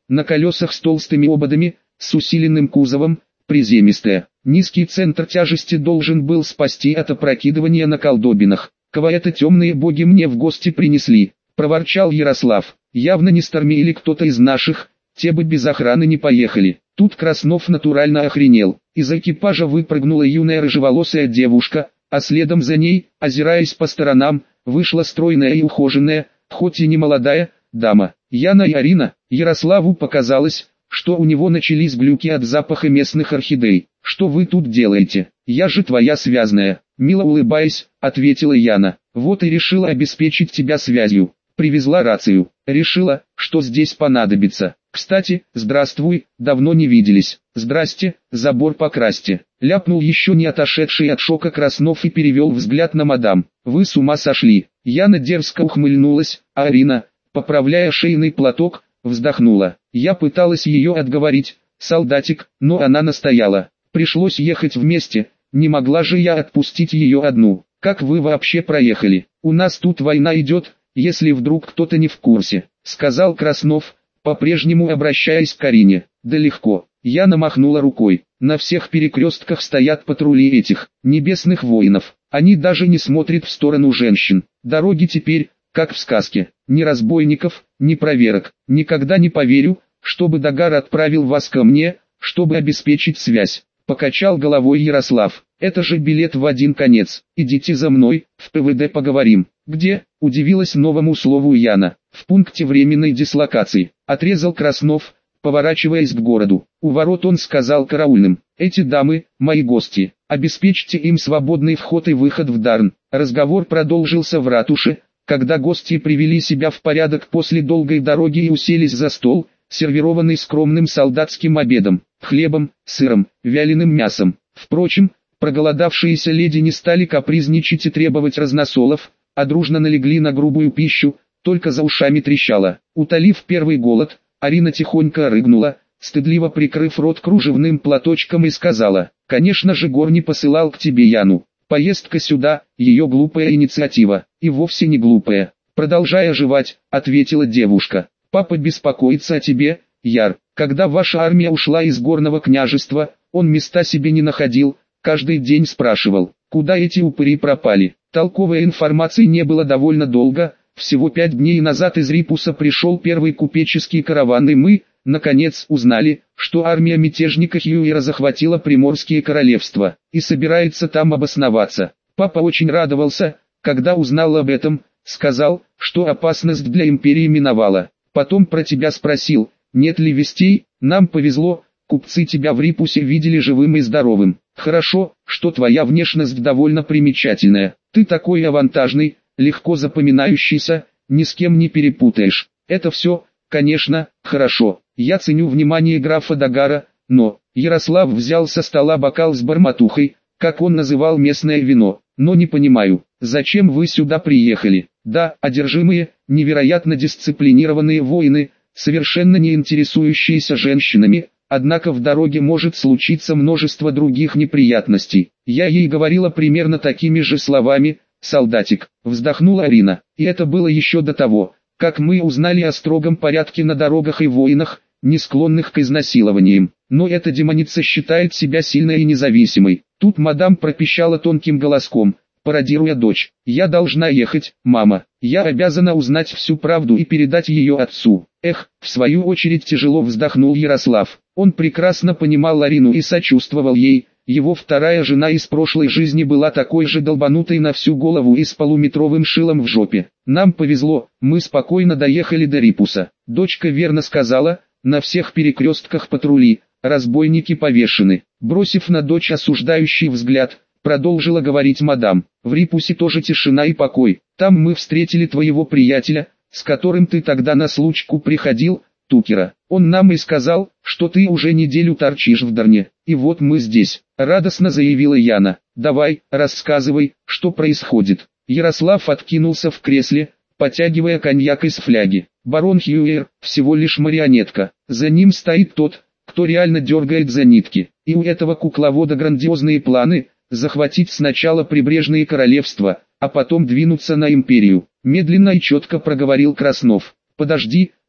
на колесах с толстыми ободами, с усиленным кузовом, приземистая. Низкий центр тяжести должен был спасти от опрокидывания на колдобинах. «Кого это темные боги мне в гости принесли?» – проворчал Ярослав. «Явно не Старми или кто-то из наших, те бы без охраны не поехали». Тут Краснов натурально охренел. Из экипажа выпрыгнула юная рыжеволосая девушка, а следом за ней, озираясь по сторонам, вышла стройная и ухоженная, хоть и не молодая, дама. Яна и Арина. Ярославу показалось, что у него начались глюки от запаха местных орхидей. «Что вы тут делаете? Я же твоя связная», — мило улыбаясь, ответила Яна. «Вот и решила обеспечить тебя связью. Привезла рацию. Решила, что здесь понадобится. Кстати, здравствуй, давно не виделись». «Здрасте, забор покрасьте», — ляпнул еще не отошедший от шока Краснов и перевел взгляд на мадам. «Вы с ума сошли». Яна дерзко ухмыльнулась, а Арина, поправляя шейный платок, вздохнула. Я пыталась ее отговорить, солдатик, но она настояла. Пришлось ехать вместе, не могла же я отпустить ее одну. «Как вы вообще проехали? У нас тут война идет, если вдруг кто-то не в курсе», — сказал Краснов, по-прежнему обращаясь к Арине. «Да легко». Яна махнула рукой. «На всех перекрестках стоят патрули этих небесных воинов. Они даже не смотрят в сторону женщин. Дороги теперь, как в сказке. Ни разбойников, ни проверок. Никогда не поверю, чтобы Дагар отправил вас ко мне, чтобы обеспечить связь». Покачал головой Ярослав. «Это же билет в один конец. Идите за мной, в ПВД поговорим». «Где?» – удивилась новому слову Яна. «В пункте временной дислокации», – отрезал Краснов, поворачиваясь к городу. У ворот он сказал караульным: «Эти дамы, мои гости, обеспечьте им свободный вход и выход в Дарн». Разговор продолжился в ратуше, когда гости привели себя в порядок после долгой дороги и уселись за стол, сервированный скромным солдатским обедом, хлебом, сыром, вяленым мясом. Впрочем, проголодавшиеся леди не стали капризничать и требовать разносолов, а дружно налегли на грубую пищу, только за ушами трещало. Утолив первый голод, Арина тихонько рыгнула, стыдливо прикрыв рот кружевным платочком, и сказала: «Конечно же Гор не посылал к тебе Яну. Поездка сюда, ее глупая инициатива». «И вовсе не глупая», — продолжая жевать, ответила девушка. «Папа беспокоится о тебе, Яр. Когда ваша армия ушла из горного княжества, он места себе не находил, каждый день спрашивал, куда эти упыри пропали». Толковой информации не было довольно долго. Всего пять дней назад из Рипуса пришел первый купеческий караван, и мы, наконец, узнали, что армия мятежника Хьюира захватила Приморские королевства и собирается там обосноваться. Папа очень радовался, когда узнал об этом, сказал, что опасность для империи миновала. Потом про тебя спросил, нет ли вестей. Нам повезло, купцы тебя в Рипусе видели живым и здоровым. Хорошо, что твоя внешность довольно примечательная. Ты такой авантажный, легко запоминающийся, ни с кем не перепутаешь. Это все, конечно, хорошо. Я ценю внимание графа Дагара, но...» Ярослав взял со стола бокал с барматухой, как он называл местное вино. «Но не понимаю, зачем вы сюда приехали?» «Да, одержимые, невероятно дисциплинированные воины, совершенно не интересующиеся женщинами, однако в дороге может случиться множество других неприятностей. Я ей говорила примерно такими же словами, солдатик», — вздохнула Арина. «И это было еще до того, как мы узнали о строгом порядке на дорогах и воинах, не склонных к изнасилованиям. Но эта демоница считает себя сильной и независимой». Тут мадам пропищала тонким голоском, пародируя дочь: «Я должна ехать, мама. Я обязана узнать всю правду и передать ее отцу». Эх, в свою очередь тяжело вздохнул Ярослав. Он прекрасно понимал Арину и сочувствовал ей. Его вторая жена из прошлой жизни была такой же долбанутой на всю голову и с полуметровым шилом в жопе. «Нам повезло, мы спокойно доехали до Рипуса». Дочка верно сказала, на всех перекрестках патрули, разбойники повешены. Бросив на дочь осуждающий взгляд, продолжила говорить мадам: «В Рипусе тоже тишина и покой. Там мы встретили твоего приятеля, с которым ты тогда на случку приходил, Тукера. Он нам и сказал, что ты уже неделю торчишь в Дарне, и вот мы здесь», — радостно заявила Яна. «Давай, рассказывай, что происходит». Ярослав откинулся в кресле, потягивая коньяк из фляги. «Барон Хьюир всего лишь марионетка. За ним стоит тот, кто реально дергает за нитки. И у этого кукловода грандиозные планы — захватить сначала прибрежные королевства, а потом двинуться на империю», — медленно и четко проговорил Краснов. «Подожди,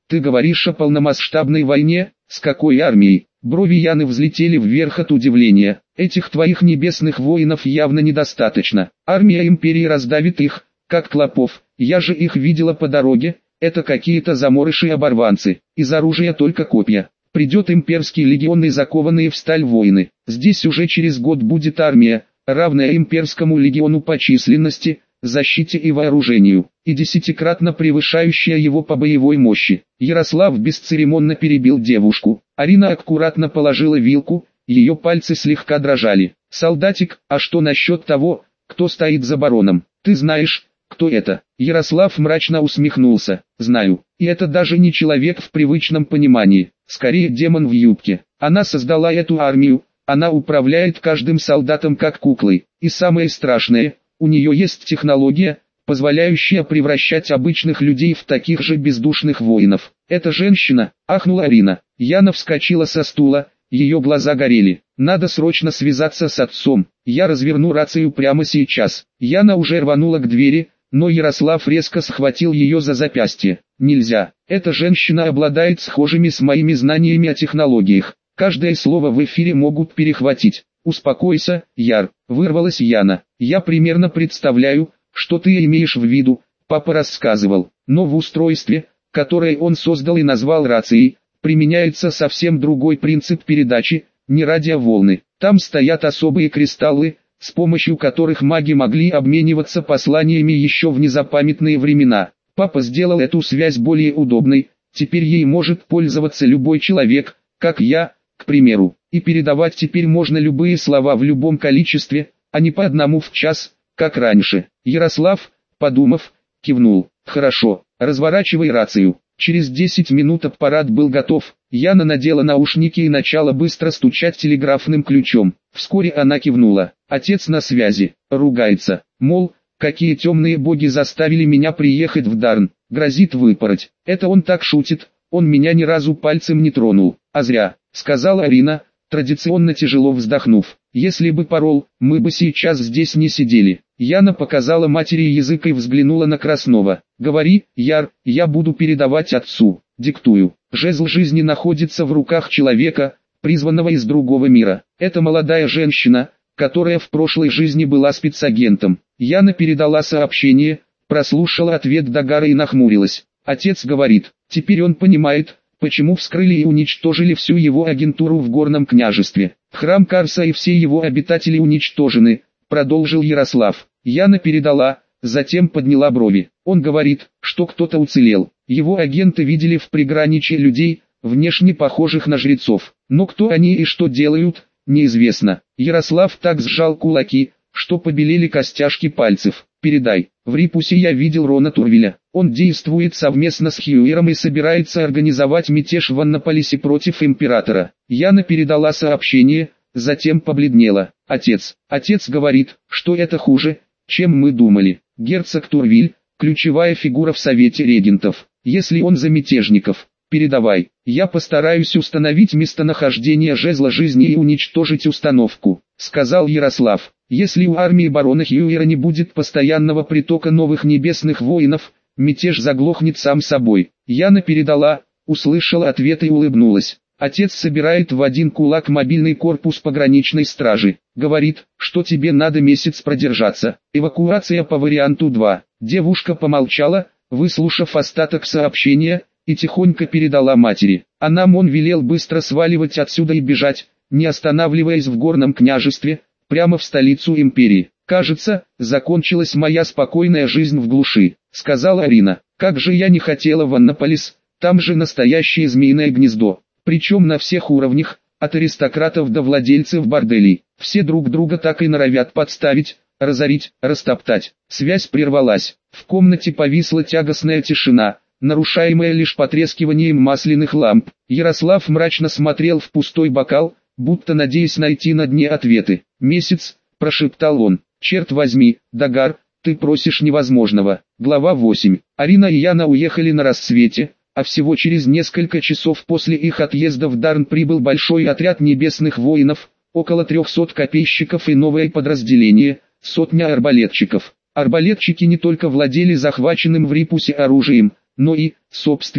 Ты говоришь о полномасштабной войне? С какой армией? Брови Яны взлетели вверх от удивления. Этих твоих небесных воинов явно недостаточно. Армия империи раздавит их, как клопов. Я же их видела по дороге. Это какие-то заморыши-оборванцы. Из оружия только копья. Придет имперский легион и закованные в сталь воины. Здесь уже через год будет армия, равная имперскому легиону по численности, защите и вооружению, и десятикратно превышающая его по боевой мощи. Ярослав бесцеремонно перебил девушку. Арина аккуратно положила вилку, ее пальцы слегка дрожали. «Солдатик, а что насчет того, кто стоит за бароном? Ты знаешь, кто это?» Ярослав мрачно усмехнулся. «Знаю, и это даже не человек в привычном понимании, скорее демон в юбке. Она создала эту армию, она управляет каждым солдатом как куклой, и самое страшное, у нее есть технология, позволяющая превращать обычных людей в таких же бездушных воинов. Это женщина», — ахнула Арина. Яна вскочила со стула, ее глаза горели. «Надо срочно связаться с отцом, я разверну рацию прямо сейчас». Яна уже рванула к двери, но Ярослав резко схватил ее за запястье. «Нельзя, эта женщина обладает схожими с моими знаниями о технологиях. Каждое слово в эфире могут перехватить». «Успокойся, Яр», — вырвалась Яна. «Я примерно представляю, что ты имеешь в виду, папа рассказывал, но в устройстве, которое он создал и назвал рацией, применяется совсем другой принцип передачи, не радиоволны. Там стоят особые кристаллы, с помощью которых маги могли обмениваться посланиями еще в незапамятные времена. Папа сделал эту связь более удобной, теперь ей может пользоваться любой человек, как я, к примеру, и передавать теперь можно любые слова в любом количестве, а не по одному в час, как раньше». Ярослав, подумав, кивнул. «Хорошо, разворачивай рацию». Через десять минут аппарат был готов. Яна надела наушники и начала быстро стучать телеграфным ключом. Вскоре она кивнула. Отец на связи, ругается, мол, какие темные боги заставили меня приехать в Дарн, грозит выпороть. Это он так шутит, он меня ни разу пальцем не тронул. А зря, сказала Арина, традиционно тяжело вздохнув. Если бы порол, мы бы сейчас здесь не сидели. Яна показала матери язык и взглянула на Краснова. «Говори, Яр, я буду передавать отцу, диктую. Жезл жизни находится в руках человека, призванного из другого мира. Это молодая женщина, которая в прошлой жизни была спецагентом». Яна передала сообщение, прослушала ответ Дагара и нахмурилась. Отец говорит, теперь он понимает, почему вскрыли и уничтожили всю его агентуру в Горном княжестве. Храм Карса и все его обитатели уничтожены, продолжил Ярослав. Яна передала, затем подняла брови. Он говорит, что кто-то уцелел. Его агенты видели в приграничье людей, внешне похожих на жрецов. Но кто они и что делают, неизвестно. Ярослав так сжал кулаки, что побелели костяшки пальцев. «Передай, в Рипусе я видел Рона Турвиля. Он действует совместно с Хьюером и собирается организовать мятеж в Аннаполисе против императора». Яна передала сообщение, затем побледнела. «Отец, отец говорит, что это хуже, чем мы думали. Герцог Турвиль, ключевая фигура в Совете регентов. Если он за мятежников, передавай. Я постараюсь установить местонахождение жезла жизни и уничтожить установку», — сказал Ярослав. «Если у армии барона Хьюера не будет постоянного притока новых небесных воинов, мятеж заглохнет сам собой». Яна передала, услышала ответ и улыбнулась. Отец собирает в один кулак мобильный корпус пограничной стражи. Говорит, что тебе надо месяц продержаться. Эвакуация по варианту два. Девушка помолчала, выслушав остаток сообщения, и тихонько передала матери. А нам он велел быстро сваливать отсюда и бежать, не останавливаясь в Горном княжестве, прямо в столицу империи. «Кажется, закончилась моя спокойная жизнь в глуши», — сказала Арина. «Как же я не хотела в Аннаполис, там же настоящее змеиное гнездо. Причем на всех уровнях, от аристократов до владельцев борделей. Все друг друга так и норовят подставить, разорить, растоптать». Связь прервалась. В комнате повисла тягостная тишина, нарушаемая лишь потрескиванием масляных ламп. Ярослав мрачно смотрел в пустой бокал, будто надеясь найти на дне ответы. «Месяц», — прошептал он. «Черт возьми, Дагар, ты просишь невозможного». Глава восемь. Арина и Яна уехали на рассвете, а всего через несколько часов после их отъезда в Дарн прибыл большой отряд небесных воинов, около трехсот копейщиков и новое подразделение, сотня арбалетчиков. Арбалетчики не только владели захваченным в Рипусе оружием, но и, собственно,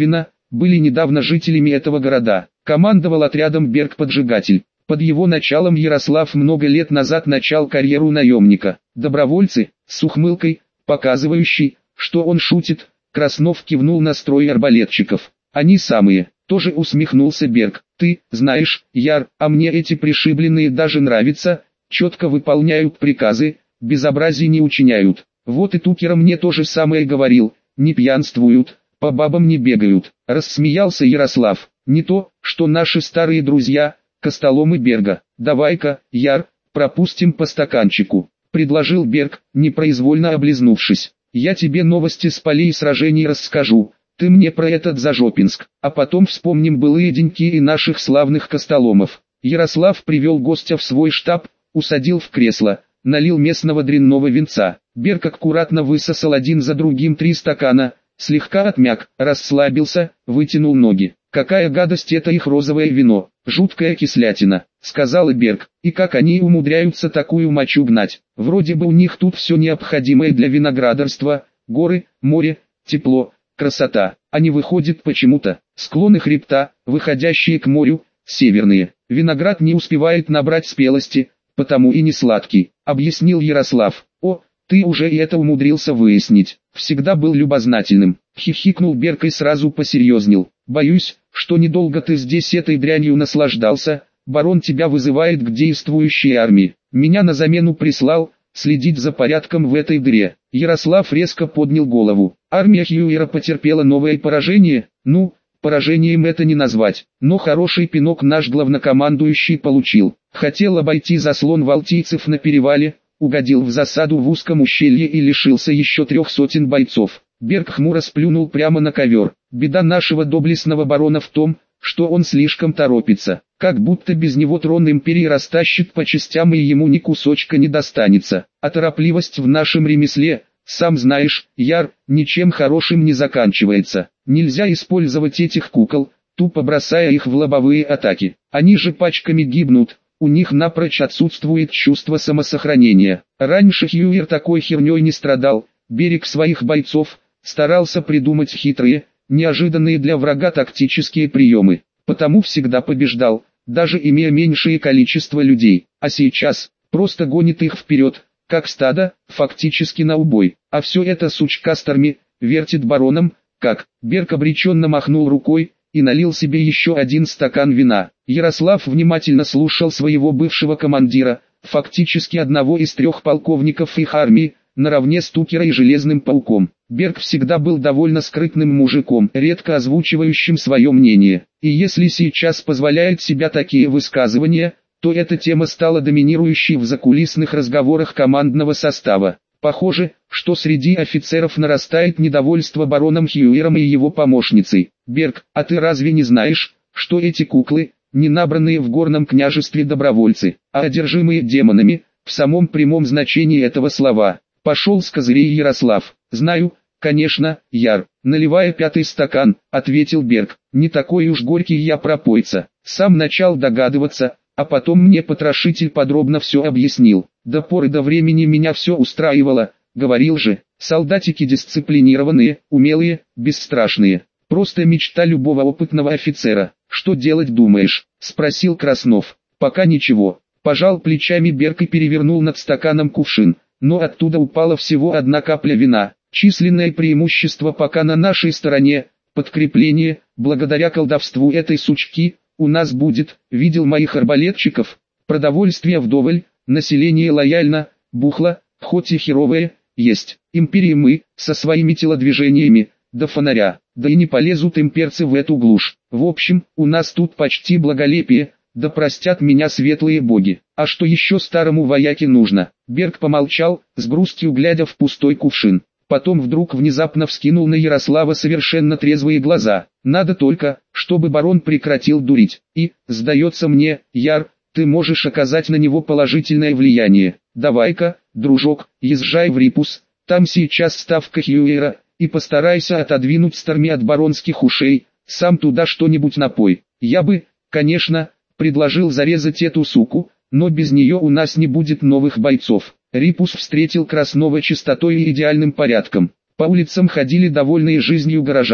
были недавно жителями этого города. Командовал отрядом Берг-поджигатель. Под его началом Ярослав много лет назад начал карьеру наемника. Добровольцы, с ухмылкой, показывающей, что он шутит, Краснов кивнул на строй арбалетчиков. Они самые, тоже усмехнулся Берг. Ты, знаешь, Яр, а мне эти пришибленные даже нравятся, четко выполняют приказы, безобразий не учиняют. Вот и Тукер мне то же самое говорил, не пьянствуют, по бабам не бегают. Рассмеялся Ярослав. Не то, что наши старые друзья, Костолом и Берга. Давай-ка, Яр, пропустим по стаканчику, предложил Берг, непроизвольно облизнувшись. Я тебе новости с полей и сражений расскажу, ты мне про этот Зажопинск, а потом вспомним былые деньки и наших славных Костоломов. Ярослав привел гостя в свой штаб, усадил в кресло, налил местного дрянного винца. Берг аккуратно высосал один за другим три стакана, слегка отмяк, расслабился, вытянул ноги. «Какая гадость это их розовое вино, жуткая кислятина», — сказал Берг. «И как они умудряются такую мочу гнать? Вроде бы у них тут все необходимое для виноградарства, горы, море, тепло, красота, а не выходит почему-то. Склоны хребта, выходящие к морю, северные. Виноград не успевает набрать спелости, потому и не сладкий», — объяснил Ярослав. «О, ты уже и это умудрился выяснить. Всегда был любознательным», — хихикнул Берг и сразу посерьезнел. «Боюсь, что недолго ты здесь этой дрянью наслаждался, барон тебя вызывает к действующей армии. Меня на замену прислал, следить за порядком в этой дыре». Ярослав резко поднял голову. Армия Хьюера потерпела новое поражение, ну, поражением это не назвать, но хороший пинок наш главнокомандующий получил. Хотел обойти заслон валтийцев на перевале, угодил в засаду в узком ущелье и лишился еще трех сотен бойцов. Берг хмуро сплюнул прямо на ковер. Беда нашего доблестного барона в том, что он слишком торопится, как будто без него трон империи растащит по частям и ему ни кусочка не достанется. А торопливость в нашем ремесле, сам знаешь, Яр, ничем хорошим не заканчивается. Нельзя использовать этих кукол, тупо бросая их в лобовые атаки. Они же пачками гибнут, у них напрочь отсутствует чувство самосохранения. Раньше Хьюер такой херней не страдал, берег своих бойцов, старался придумать хитрые, неожиданные для врага тактические приемы, потому всегда побеждал, даже имея меньшее количество людей, а сейчас, просто гонит их вперед, как стадо, фактически на убой, а все это сучка Старми, вертит бароном, как. Берг обреченно махнул рукой, и налил себе еще один стакан вина. Ярослав внимательно слушал своего бывшего командира, фактически одного из трех полковников их армии, наравне с Тукера и Железным Пауком. Берг всегда был довольно скрытным мужиком, редко озвучивающим свое мнение. И если сейчас позволяет себя такие высказывания, то эта тема стала доминирующей в закулисных разговорах командного состава. Похоже, что среди офицеров нарастает недовольство бароном Хьюером и его помощницей. «Берг, а ты разве не знаешь, что эти куклы, не набранные в горном княжестве добровольцы, а одержимые демонами, в самом прямом значении этого слова?» Пошел с козырей Ярослав. «Знаю, конечно, Яр», наливая пятый стакан, ответил Берг. «Не такой уж горький я пропойца. Сам начал догадываться, а потом мне потрошитель подробно все объяснил. До поры до времени меня все устраивало, говорил же, солдатики дисциплинированные, умелые, бесстрашные. Просто мечта любого опытного офицера. Что делать думаешь?» спросил Краснов. «Пока ничего». Пожал плечами Берг и перевернул над стаканом кувшин. Но оттуда упала всего одна капля вина. Численное преимущество пока на нашей стороне, подкрепление, благодаря колдовству этой сучки, у нас будет, видел моих арбалетчиков, продовольствие вдоволь, население лояльно, бухло, хоть и херовое, есть. Империи мы, со своими телодвижениями, до фонаря, да и не полезут имперцы в эту глушь. В общем, у нас тут почти благолепие, да простят меня светлые боги. А что еще старому вояке нужно? Берг помолчал, с грустью глядя в пустой кувшин. Потом вдруг внезапно вскинул на Ярослава совершенно трезвые глаза. «Надо только, чтобы барон прекратил дурить. И, сдается мне, Яр, ты можешь оказать на него положительное влияние. Давай-ка, дружок, езжай в Рипус, там сейчас ставка Хьюера, и постарайся отодвинуть Старми от баронских ушей, сам туда что-нибудь напой. Я бы, конечно, предложил зарезать эту суку, но без нее у нас не будет новых бойцов». Рипус встретил Краснова чистотой и идеальным порядком. По улицам ходили довольные жизнью горожане.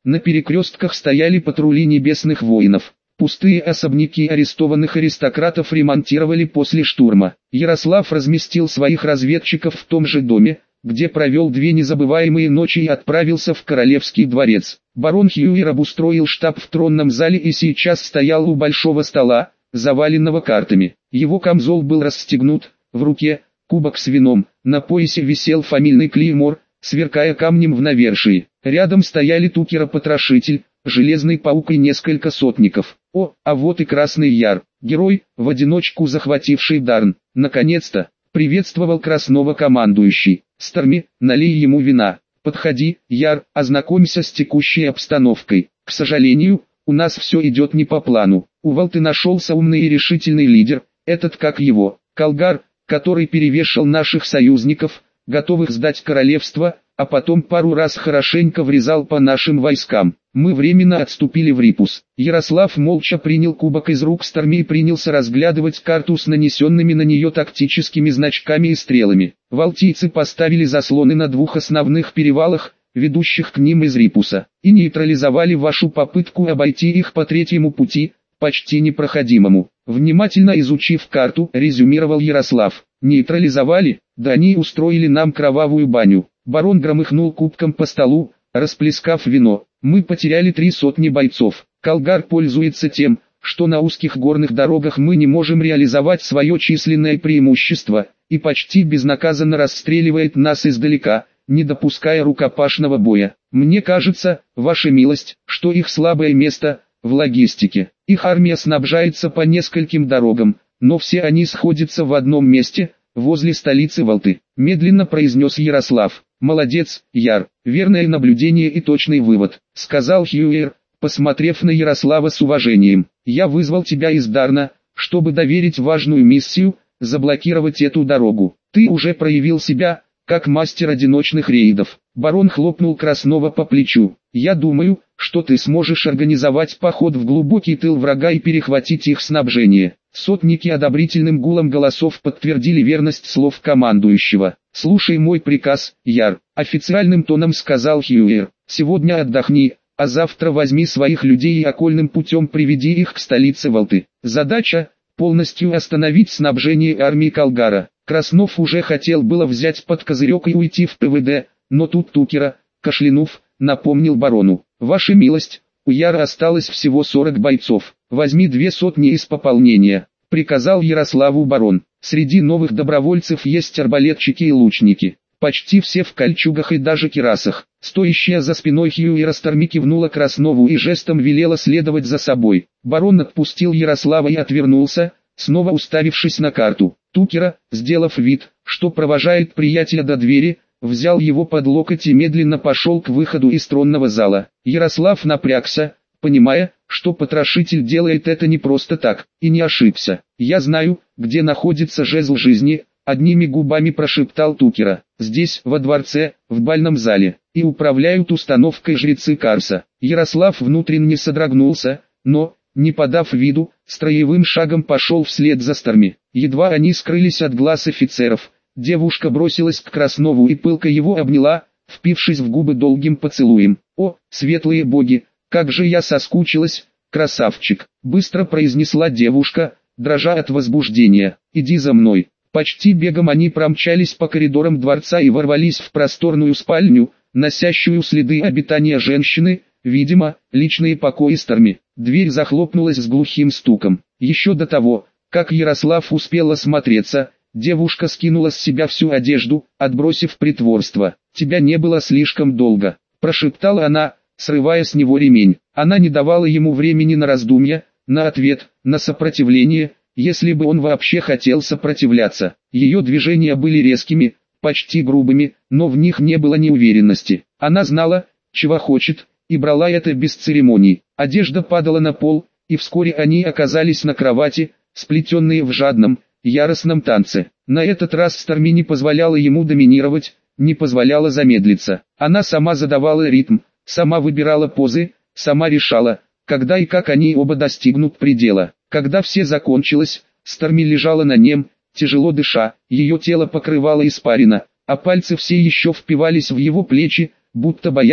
На перекрестках стояли патрули небесных воинов. Пустые особняки арестованных аристократов ремонтировали после штурма. Ярослав разместил своих разведчиков в том же доме, где провел две незабываемые ночи и отправился в Королевский дворец. Барон Хьюир обустроил штаб в тронном зале и сейчас стоял у большого стола, заваленного картами. Его камзол был расстегнут, в руке кубок с вином, на поясе висел фамильный клеймор, сверкая камнем в навершии. Рядом стояли Тукера-потрошитель, Железный паук и несколько сотников. О, а вот и Красный Яр, герой, в одиночку захвативший Дарн. Наконец-то, приветствовал Красного командующий. Старми, налей ему вина. Подходи, Яр, ознакомься с текущей обстановкой. К сожалению, у нас все идет не по плану. У Валты нашелся умный и решительный лидер, этот как его, Колгар, который перевешал наших союзников, готовых сдать королевство, а потом пару раз хорошенько врезал по нашим войскам. Мы временно отступили в Рипус. Ярослав молча принял кубок из рук Старми и принялся разглядывать карту с нанесенными на нее тактическими значками и стрелами. Валтийцы поставили заслоны на двух основных перевалах, ведущих к ним из Рипуса, и нейтрализовали вашу попытку обойти их по третьему пути, почти непроходимому. Внимательно изучив карту, резюмировал Ярослав. Нейтрализовали? Да они устроили нам кровавую баню. Барон громыхнул кубком по столу, расплескав вино. Мы потеряли три сотни бойцов. Колгар пользуется тем, что на узких горных дорогах мы не можем реализовать свое численное преимущество, и почти безнаказанно расстреливает нас издалека, не допуская рукопашного боя. Мне кажется, ваша милость, что их слабое место в логистике. Их армия снабжается по нескольким дорогам, но все они сходятся в одном месте, возле столицы Валты. Медленно произнес Ярослав. Молодец, Яр, верное наблюдение и точный вывод, сказал Хьюир, посмотрев на Ярослава с уважением. Я вызвал тебя из Дарна, чтобы доверить важную миссию, заблокировать эту дорогу. Ты уже проявил себя, как мастер одиночных рейдов. Барон хлопнул Красного по плечу. Я думаю, что ты сможешь организовать поход в глубокий тыл врага и перехватить их снабжение. Сотники одобрительным гулом голосов подтвердили верность слов командующего. «Слушай мой приказ, Яр», — официальным тоном сказал Хьюир. «Сегодня отдохни, а завтра возьми своих людей и окольным путем приведи их к столице Валты. Задача — полностью остановить снабжение армии Колгара». Краснов уже хотел было взять под козырек и уйти в ПВД, но тут Тукера, кашлянув, напомнил барону. «Ваша милость, у Яра осталось всего сорок бойцов, возьми две сотни из пополнения», — приказал Ярославу барон. «Среди новых добровольцев есть арбалетчики и лучники, почти все в кольчугах и даже кирасах». Стоящая за спиной Хьюира Старми кивнула Краснову и жестом велела следовать за собой. Барон отпустил Ярослава и отвернулся, снова уставившись на карту. Тукера, сделав вид, что провожает приятеля до двери, взял его под локоть и медленно пошел к выходу из тронного зала. Ярослав напрягся, понимая, что потрошитель делает это не просто так, и не ошибся. «Я знаю, где находится жезл жизни», — одними губами прошептал Тукера. «Здесь, во дворце, в бальном зале, и управляют установкой жрецы Карса». Ярослав внутренне содрогнулся, но, не подав виду, строевым шагом пошел вслед за Старми. Едва они скрылись от глаз офицеров, девушка бросилась к Краснову и пылко его обняла, впившись в губы долгим поцелуем. «О, светлые боги, как же я соскучилась, красавчик!» — быстро произнесла девушка, дрожа от возбуждения. «Иди за мной». Почти бегом они промчались по коридорам дворца и ворвались в просторную спальню, носящую следы обитания женщины, видимо, личные покои Старми. Дверь захлопнулась с глухим стуком. Еще до того, как Ярослав успел осмотреться, девушка скинула с себя всю одежду, отбросив притворство. «Тебя не было слишком долго», — прошептала она, срывая с него ремень. Она не давала ему времени на раздумья, на ответ, на сопротивление, если бы он вообще хотел сопротивляться. Ее движения были резкими, почти грубыми, но в них не было неуверенности. Она знала, чего хочет, и брала это без церемоний. Одежда падала на пол, и вскоре они оказались на кровати, сплетенные в жадном, яростном танце. На этот раз Старми не позволяла ему доминировать, не позволяла замедлиться. Она сама задавала ритм, сама выбирала позы, сама решала, когда и как они оба достигнут предела. Когда все закончилось, Старми лежала на нем, тяжело дыша, ее тело покрывало испарина, а пальцы все еще впивались в его плечи, будто боясь,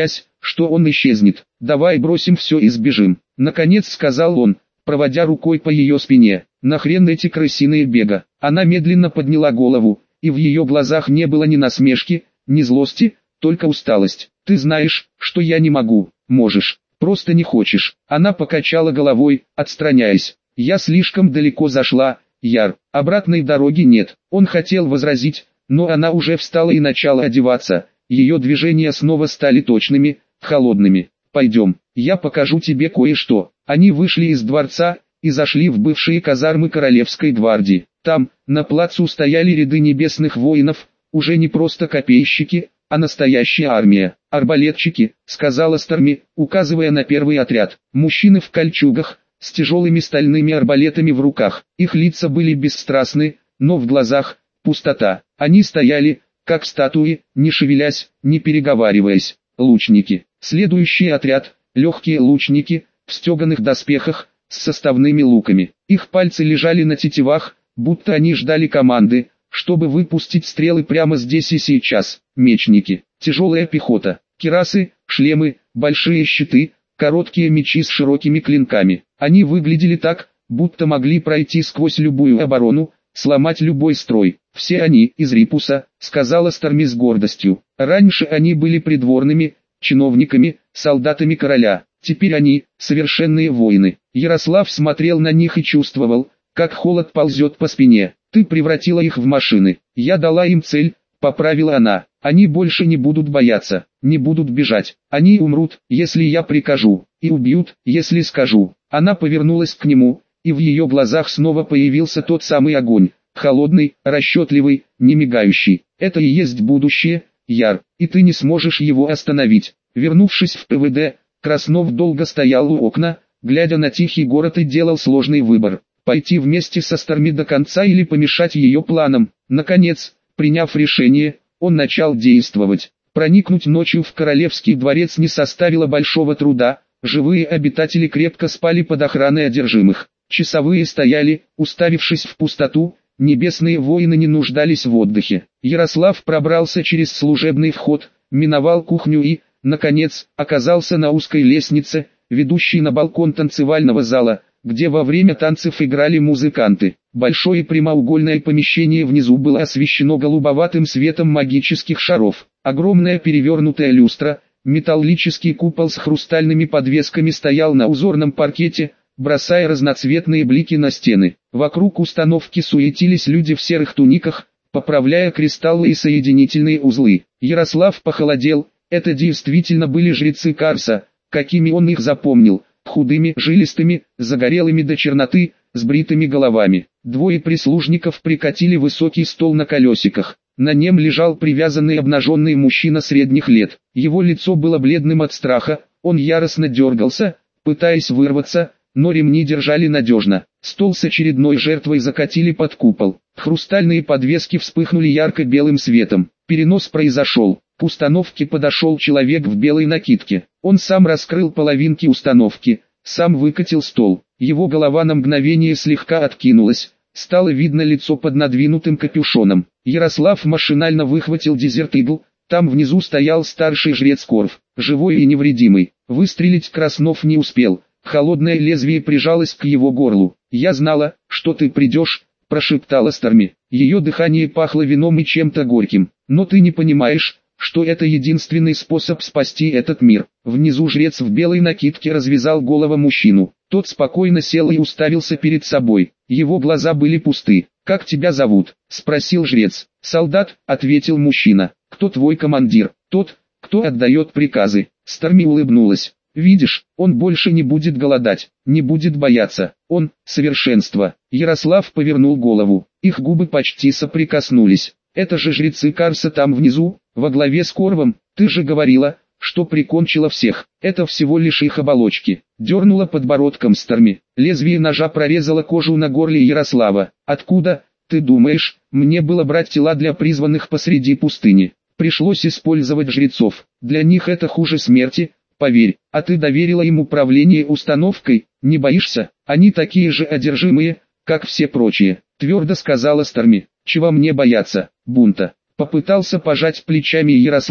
что он исчезнет. Давай бросим все и сбежим. Наконец сказал он, проводя рукой по ее спине. Нахрен эти крысиные бега. Она медленно подняла голову, и в ее глазах не было ни насмешки, ни злости, только усталость. Ты знаешь, что я не могу. Можешь, просто не хочешь. Она покачала головой, отстраняясь. Я слишком далеко зашла, Яр, обратной дороги нет. Он хотел возразить, но она уже встала и начала одеваться. Ее движения снова стали точными, холодными. Пойдем, я покажу тебе кое-что. Они вышли из дворца и зашли в бывшие казармы Королевской гвардии. Там, на плацу стояли ряды небесных воинов, уже не просто копейщики, а настоящая армия. Арбалетчики, сказала Старми, указывая на первый отряд. Мужчины в кольчугах, с тяжелыми стальными арбалетами в руках. Их лица были бесстрастны, но в глазах пустота. Они стояли, как статуи, не шевелясь, не переговариваясь. Лучники. Следующий отряд, легкие лучники, в стеганых доспехах, с составными луками. Их пальцы лежали на тетивах, будто они ждали команды, чтобы выпустить стрелы прямо здесь и сейчас. Мечники, тяжелая пехота, кирасы, шлемы, большие щиты, короткие мечи с широкими клинками. Они выглядели так, будто могли пройти сквозь любую оборону, сломать любой строй. Все они из Рипуса, сказала Старми с гордостью. Раньше они были придворными, чиновниками, солдатами короля. Теперь они совершенные воины. Ярослав смотрел на них и чувствовал, как холод ползет по спине. Ты превратила их в машины. Я дала им цель, поправила она. Они больше не будут бояться, не будут бежать. Они умрут, если я прикажу, и убьют, если скажу. Она повернулась к нему, и в ее глазах снова появился тот самый огонь. Холодный, расчетливый, не мигающий. Это и есть будущее, Яр, и ты не сможешь его остановить. Вернувшись в ПВД, Краснов долго стоял у окна, глядя на тихий город и делал сложный выбор. Пойти вместе со Старми до конца или помешать ее планам. Наконец, приняв решение, он начал действовать. Проникнуть ночью в Королевский дворец не составило большого труда. Живые обитатели крепко спали под охраной одержимых. Часовые стояли, уставившись в пустоту, небесные воины не нуждались в отдыхе. Ярослав пробрался через служебный вход, миновал кухню и, наконец, оказался на узкой лестнице, ведущей на балкон танцевального зала, где во время танцев играли музыканты. Большое прямоугольное помещение внизу было освещено голубоватым светом магических шаров. Огромная перевернутая люстра, металлический купол с хрустальными подвесками стоял на узорном паркете, бросая разноцветные блики на стены. Вокруг установки суетились люди в серых туниках, поправляя кристаллы и соединительные узлы. Ярослав похолодел, это действительно были жрецы Карса, какими он их запомнил, худыми, жилистыми, загорелыми до черноты, с бритыми головами. Двое прислужников прикатили высокий стол на колесиках. На нем лежал привязанный обнаженный мужчина средних лет. Его лицо было бледным от страха, он яростно дергался, пытаясь вырваться, но ремни держали надежно. Стол с очередной жертвой закатили под купол. Хрустальные подвески вспыхнули ярко-белым светом. Перенос произошел. К установке подошел человек в белой накидке. Он сам раскрыл половинки установки, сам выкатил стол. Его голова на мгновение слегка откинулась. Стало видно лицо под надвинутым капюшоном. Ярослав машинально выхватил дезерт-игл. Там внизу стоял старший жрец Корф, живой и невредимый. Выстрелить Краснов не успел. Холодное лезвие прижалось к его горлу. «Я знала, что ты придешь», — прошептала Старми. Ее дыхание пахло вином и чем-то горьким. «Но ты не понимаешь, что это единственный способ спасти этот мир». Внизу жрец в белой накидке развязал голову мужчину. Тот спокойно сел и уставился перед собой. Его глаза были пусты. «Как тебя зовут?» — спросил жрец. «Солдат», — ответил мужчина. «Кто твой командир?» «Тот, кто отдает приказы». Старми улыбнулась. «Видишь, он больше не будет голодать, не будет бояться. Он — совершенство». Ярослав повернул голову. Их губы почти соприкоснулись. «Это же жрецы Карса там внизу, во главе с Корвом. Ты же говорила, что прикончила всех. Это всего лишь их оболочки». Дернула подбородком Старми. Лезвие ножа прорезало кожу на горле Ярослава. «Откуда, ты думаешь, мне было брать тела для призванных посреди пустыни? Пришлось использовать жрецов. Для них это хуже смерти. Поверь, а ты доверила им управление установкой, не боишься? Они такие же одержимые, как все прочие», — твердо сказала Старми. «Чего мне бояться? Бунта?» Попытался пожать плечами Ярослав,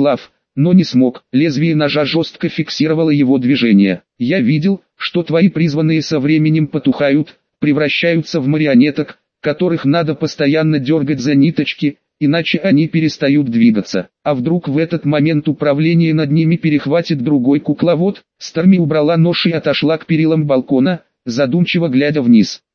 но не смог. Лезвие ножа жестко фиксировало его движение. Я видел, что твои призванные со временем потухают, превращаются в марионеток, которых надо постоянно дергать за ниточки, иначе они перестают двигаться. А вдруг в этот момент управление над ними перехватит другой кукловод? Старми убрала нож и отошла к перилам балкона, задумчиво глядя вниз.